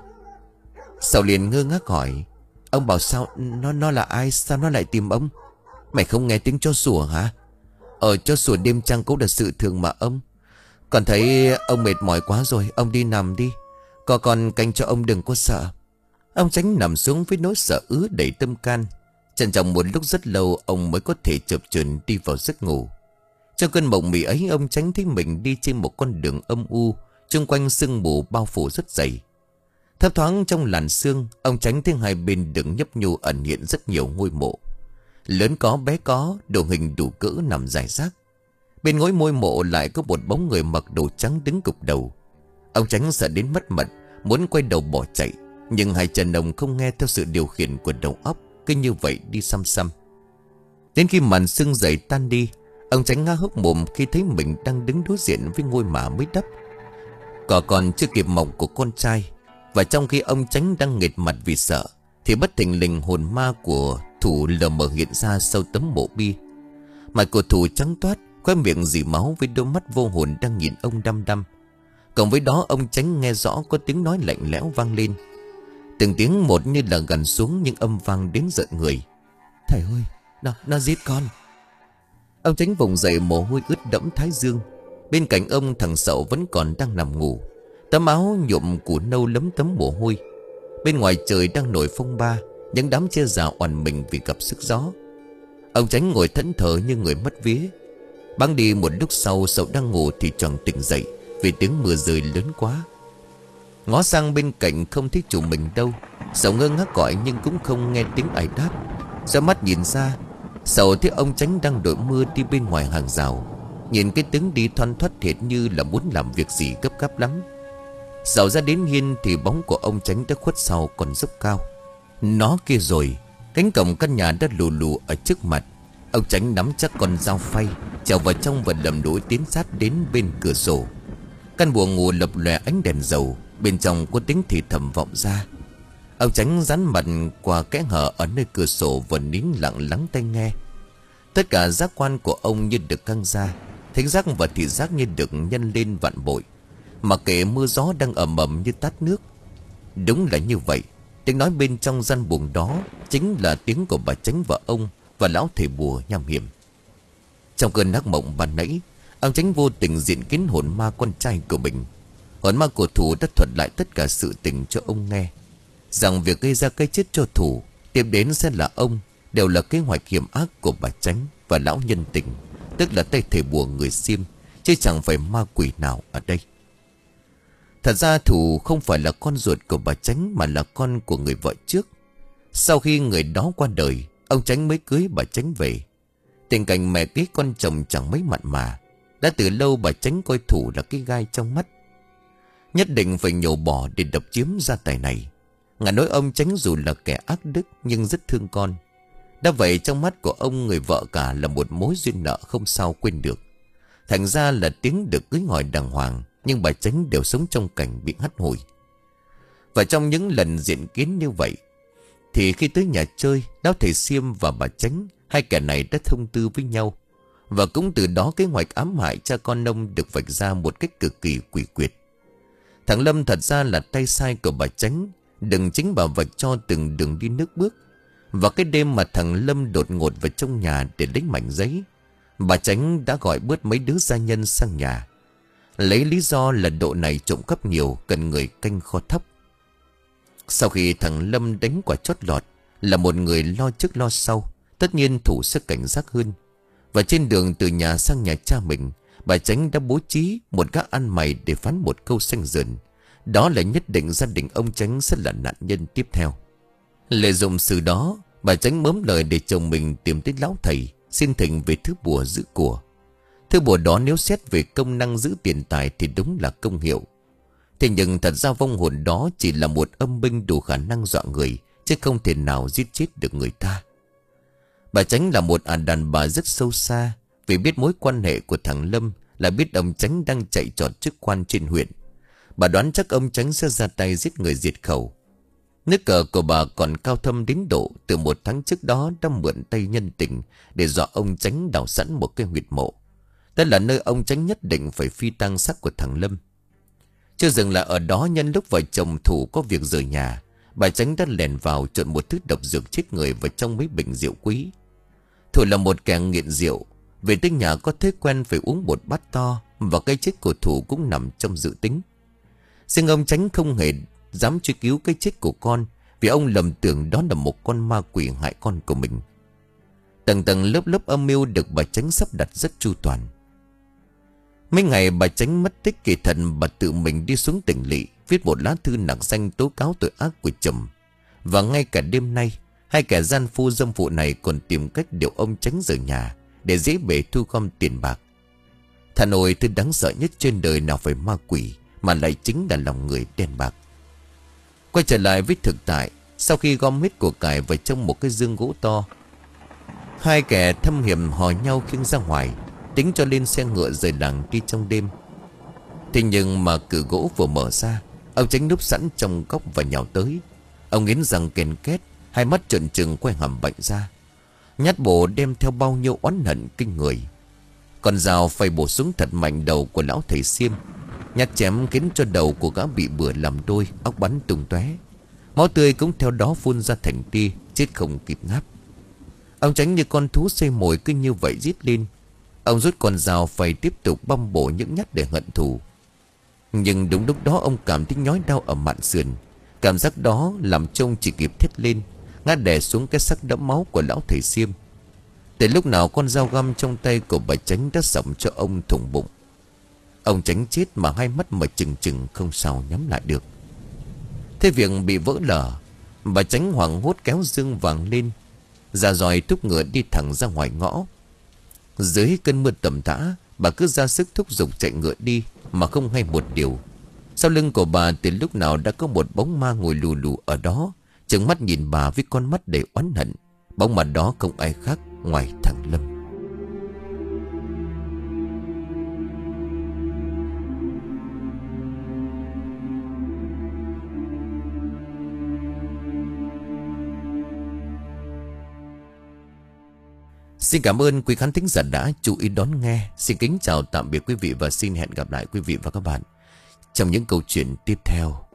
Sậu liền ngơ ngác hỏi: Ông bảo sao? Nó nó là ai? Sao nó lại tìm ông? Mày không nghe tiếng chó sủa hả? Ở chó sủa đêm trăng cũng là sự thường mà ông. Còn thấy ông mệt mỏi quá rồi, ông đi nằm đi, có con canh cho ông, đừng có sợ. Ông Tránh nằm xuống với nỗi sợ ứ đầy tâm can. Trần trọng một lúc rất lâu ông mới có thể chập chờn đi vào giấc ngủ. Trong cơn mộng mị ấy, ông Tránh thấy mình đi trên một con đường âm u, chung quanh sương mù bao phủ rất dày. Thấp thoáng trong làn sương, ông Tránh thấy hai bên đường nhấp nhô ẩn hiện rất nhiều ngôi mộ, lớn có bé có, đồ hình đủ cỡ nằm rải rác. Bên ngôi ngôi mộ lại có một bóng người mặc đồ trắng đứng gục đầu. Ông Tránh sợ đến mất mật, muốn quay đầu bỏ chạy, nhưng hai chân ông không nghe theo sự điều khiển của đầu óc, cứ như vậy đi xăm xăm. Đến khi màn sương dày tan đi, ông Tránh ngá hốc mồm khi thấy mình đang đứng đối diện với ngôi mả mới đắp. Cỏ còn chưa kịp mọc của con trai. Và trong khi ông Tránh đang nghệt mặt vì sợ, thì bất thình lình hồn ma của Thủ lờ mờ hiện ra sau tấm mộ bia. Mặt của Thủ trắng toát, khóe miệng rỉ máu, với đôi mắt vô hồn đang nhìn ông đăm đăm. Cộng với đó ông Tránh nghe rõ có tiếng nói lạnh lẽo vang lên. Từng tiếng một như là gần xuống, nhưng âm vang đến giận người: Thầy ơi, nó, nó giết con. Ông Tránh vùng dậy, mồ hôi ướt đẫm thái dương. Bên cạnh ông, thằng Sậu vẫn còn đang nằm ngủ, tấm áo nhuộm củ nâu lấm tấm mồ hôi. Bên ngoài trời đang nổi phong ba, những đám che già oằn mình vì gặp sức gió. Ông Tránh ngồi thẫn thờ như người mất vía. Băng đi một lúc sau, Sậu đang ngủ thì choàng tỉnh dậy vì tiếng mưa rơi lớn quá. Ngó sang bên cạnh không thấy chủ mình đâu. Sậu ngơ ngác gọi nhưng cũng không nghe tiếng ai đáp. Ra mắt nhìn ra, Sậu thấy ông Tránh đang đội mưa đi bên ngoài hàng rào. Nhìn cái tướng đi thoăn thoắt thiệt như là muốn làm việc gì gấp gáp lắm. Sậu ra đến hiên thì bóng của ông Tránh đã khuất sau còn dốc cao. Nó kia rồi, cánh cổng căn nhà đã lù lù ở trước mặt. Ông Tránh nắm chắc con dao phay, trèo vào trong và lầm lũi tiến sát đến bên cửa sổ. Căn buồng ngủ lập lòe ánh đèn dầu, bên trong có tiếng thì thầm vọng ra. Ông Tránh dán mặt qua kẽ hở ở nơi cửa sổ và nín lặng lắng tai nghe. Tất cả giác quan của ông như được căng ra, thính giác và thị giác như được nhân lên vạn bội. Mặc kệ mưa gió đang ầm ầm như tát nước. Đúng là như vậy, tiếng nói bên trong gian buồng đó chính là tiếng của bà Tránh vợ ông và lão thầy bùa nham hiểm. Trong cơn ác mộng ban nãy, ông Tránh vô tình diện kiến hồn ma con trai của mình. Hồn ma của Thủ đã thuật lại tất cả sự tình cho ông nghe, rằng việc gây ra cái chết cho Thủ tiếp đến sẽ là ông, đều là kế hoạch hiểm ác của bà Tránh và lão nhân tình, tức là tay thầy bùa người Xiêm, chứ chẳng phải ma quỷ nào ở đây. Thật ra Thủ không phải là con ruột của bà Chánh, mà là con của người vợ trước. Sau khi người đó qua đời, ông Chánh mới cưới bà Chánh về. Tình cảnh mẹ kế con chồng chẳng mấy mặn mà. Đã từ lâu bà Chánh coi Thủ là cái gai trong mắt, nhất định phải nhổ bỏ để độc chiếm gia tài này. Ngà nói ông Chánh dù là kẻ ác đức nhưng rất thương con. Đã vậy trong mắt của ông, người vợ cả là một mối duyên nợ không sao quên được. Thành ra là tiếng được cưới hỏi đàng hoàng, nhưng bà Chánh đều sống trong cảnh bị hắt hủi. Và trong những lần diện kiến như vậy, thì khi tới nhà chơi, Lão Thầy Xiêm và bà Chánh, hai kẻ này đã thông tư với nhau. Và cũng từ đó kế hoạch ám hại cha con ông được vạch ra một cách cực kỳ quỷ quyệt. Thằng Lâm thật ra là tay sai của bà Chánh, đừng chính bà vạch cho từng đường đi nước bước. Và cái đêm mà thằng Lâm đột ngột vào trong nhà để lấy mảnh giấy, bà Chánh đã gọi bớt mấy đứa gia nhân sang nhà, lấy lý do là độ này trộm cắp nhiều, cần người canh kho thóc. Sau khi thằng Lâm đánh quả chót lọt, là một người lo trước lo sau, tất nhiên Thủ sẽ cảnh giác hơn. Và trên đường từ nhà sang nhà cha mình, bà Chánh đã bố trí một gã ăn mày để phán một câu xanh dần. Đó là nhất định gia đình ông Chánh sẽ là nạn nhân tiếp theo. Lợi dụng sự đó, bà Chánh mớm lời để chồng mình tìm tới lão thầy, xin thỉnh về thứ bùa giữ của. Thứ bùa đó nếu xét về công năng giữ tiền tài thì đúng là công hiệu. Thế nhưng thật ra vong hồn đó chỉ là một âm binh đủ khả năng dọa người, chứ không thể nào giết chết được người ta. Bà Chánh là một à đàn bà rất sâu xa, vì biết mối quan hệ của thằng Lâm, là biết ông Chánh đang chạy trọt chức quan trên huyện. Bà đoán chắc ông Chánh sẽ ra tay giết người diệt khẩu. Nước cờ của bà còn cao thâm đến độ từ một tháng trước đó đã mượn tay nhân tình để dọa ông Chánh đào sẵn một cái huyệt mộ. Đó là nơi ông Chánh nhất định phải phi tang xác của thằng Lâm. Chưa dừng là ở đó, nhân lúc vợ chồng Thủ có việc rời nhà, bà Chánh đã lèn vào trộn một thứ độc dược chết người vào trong mấy bình rượu quý. Thủ là một kẻ nghiện rượu, về tới nhà có thói quen phải uống một bát to, và cái chết của Thủ cũng nằm trong dự tính. Nhưng ông Chánh không hề dám truy cứu cái chết của con, vì ông lầm tưởng đó là một con ma quỷ hại con của mình. Tầng tầng lớp lớp âm mưu được bà Chánh sắp đặt rất chu toàn. Mấy ngày bà Chánh mất tích kỳ thần, bà tự mình đi xuống tỉnh lỵ, viết một lá thư nặng danh tố cáo tội ác của chồng. Và ngay cả đêm nay, hai kẻ gian phu dâm phụ này còn tìm cách điều ông Chánh rời nhà, để dễ bề thu gom tiền bạc. Thà nội thứ đáng sợ nhất trên đời nào phải ma quỷ, mà lại chính là lòng người đen bạc. Quay trở lại với thực tại, sau khi gom hết của cải vào trong một cái giương gỗ to, hai kẻ thâm hiểm hò nhau khiêng ra ngoài, tính cho lên xe ngựa rời làng đi trong đêm. Thế nhưng mà cửa gỗ vừa mở ra, ông Chánh núp sẵn trong góc và nhào tới. Ông nghiến răng ken két, hai mắt trợn trừng quay hàm bệnh ra. Nhát bổ đem theo bao nhiêu oán hận kinh người. Con dao phẩy bổ xuống thật mạnh đầu của lão thầy Xiêm. Nhát chém khiến cho đầu của gã bị bừa làm đôi, óc bắn tung tóe. Máu tươi cũng theo đó phun ra thành tia, chết không kịp ngáp. Ông Chánh như con thú xây mồi cứ như vậy rít lên. Ông rút con dao phẩy tiếp tục băm bổ những nhát để hận thù. Nhưng đúng lúc đó ông cảm thấy nhói đau ở mạn sườn. Cảm giác đó làm trông chỉ kịp thét lên, ngã đè xuống cái xác đẫm máu của lão thầy Xiêm. Từ lúc nào con dao găm trong tay của bà Chánh đã sổng cho ông thủng bụng. Ông Chánh chết mà hai mắt mở trừng trừng không sao nhắm lại được. Thế việc bị vỡ lở, bà Chánh hoảng hốt kéo dương vàng lên, ra dòi thúc ngựa đi thẳng ra ngoài ngõ. Dưới cơn mưa tầm tã, bà cứ ra sức thúc giục chạy ngựa đi mà không hay một điều. Sau lưng của bà từ lúc nào đã có một bóng ma ngồi lù lù ở đó, trừng mắt nhìn bà với con mắt đầy oán hận. Bóng ma đó không ai khác ngoài thằng Lâm. Xin cảm ơn quý khán thính giả đã chú ý đón nghe. Xin kính chào tạm biệt quý vị và xin hẹn gặp lại quý vị và các bạn trong những câu chuyện tiếp theo.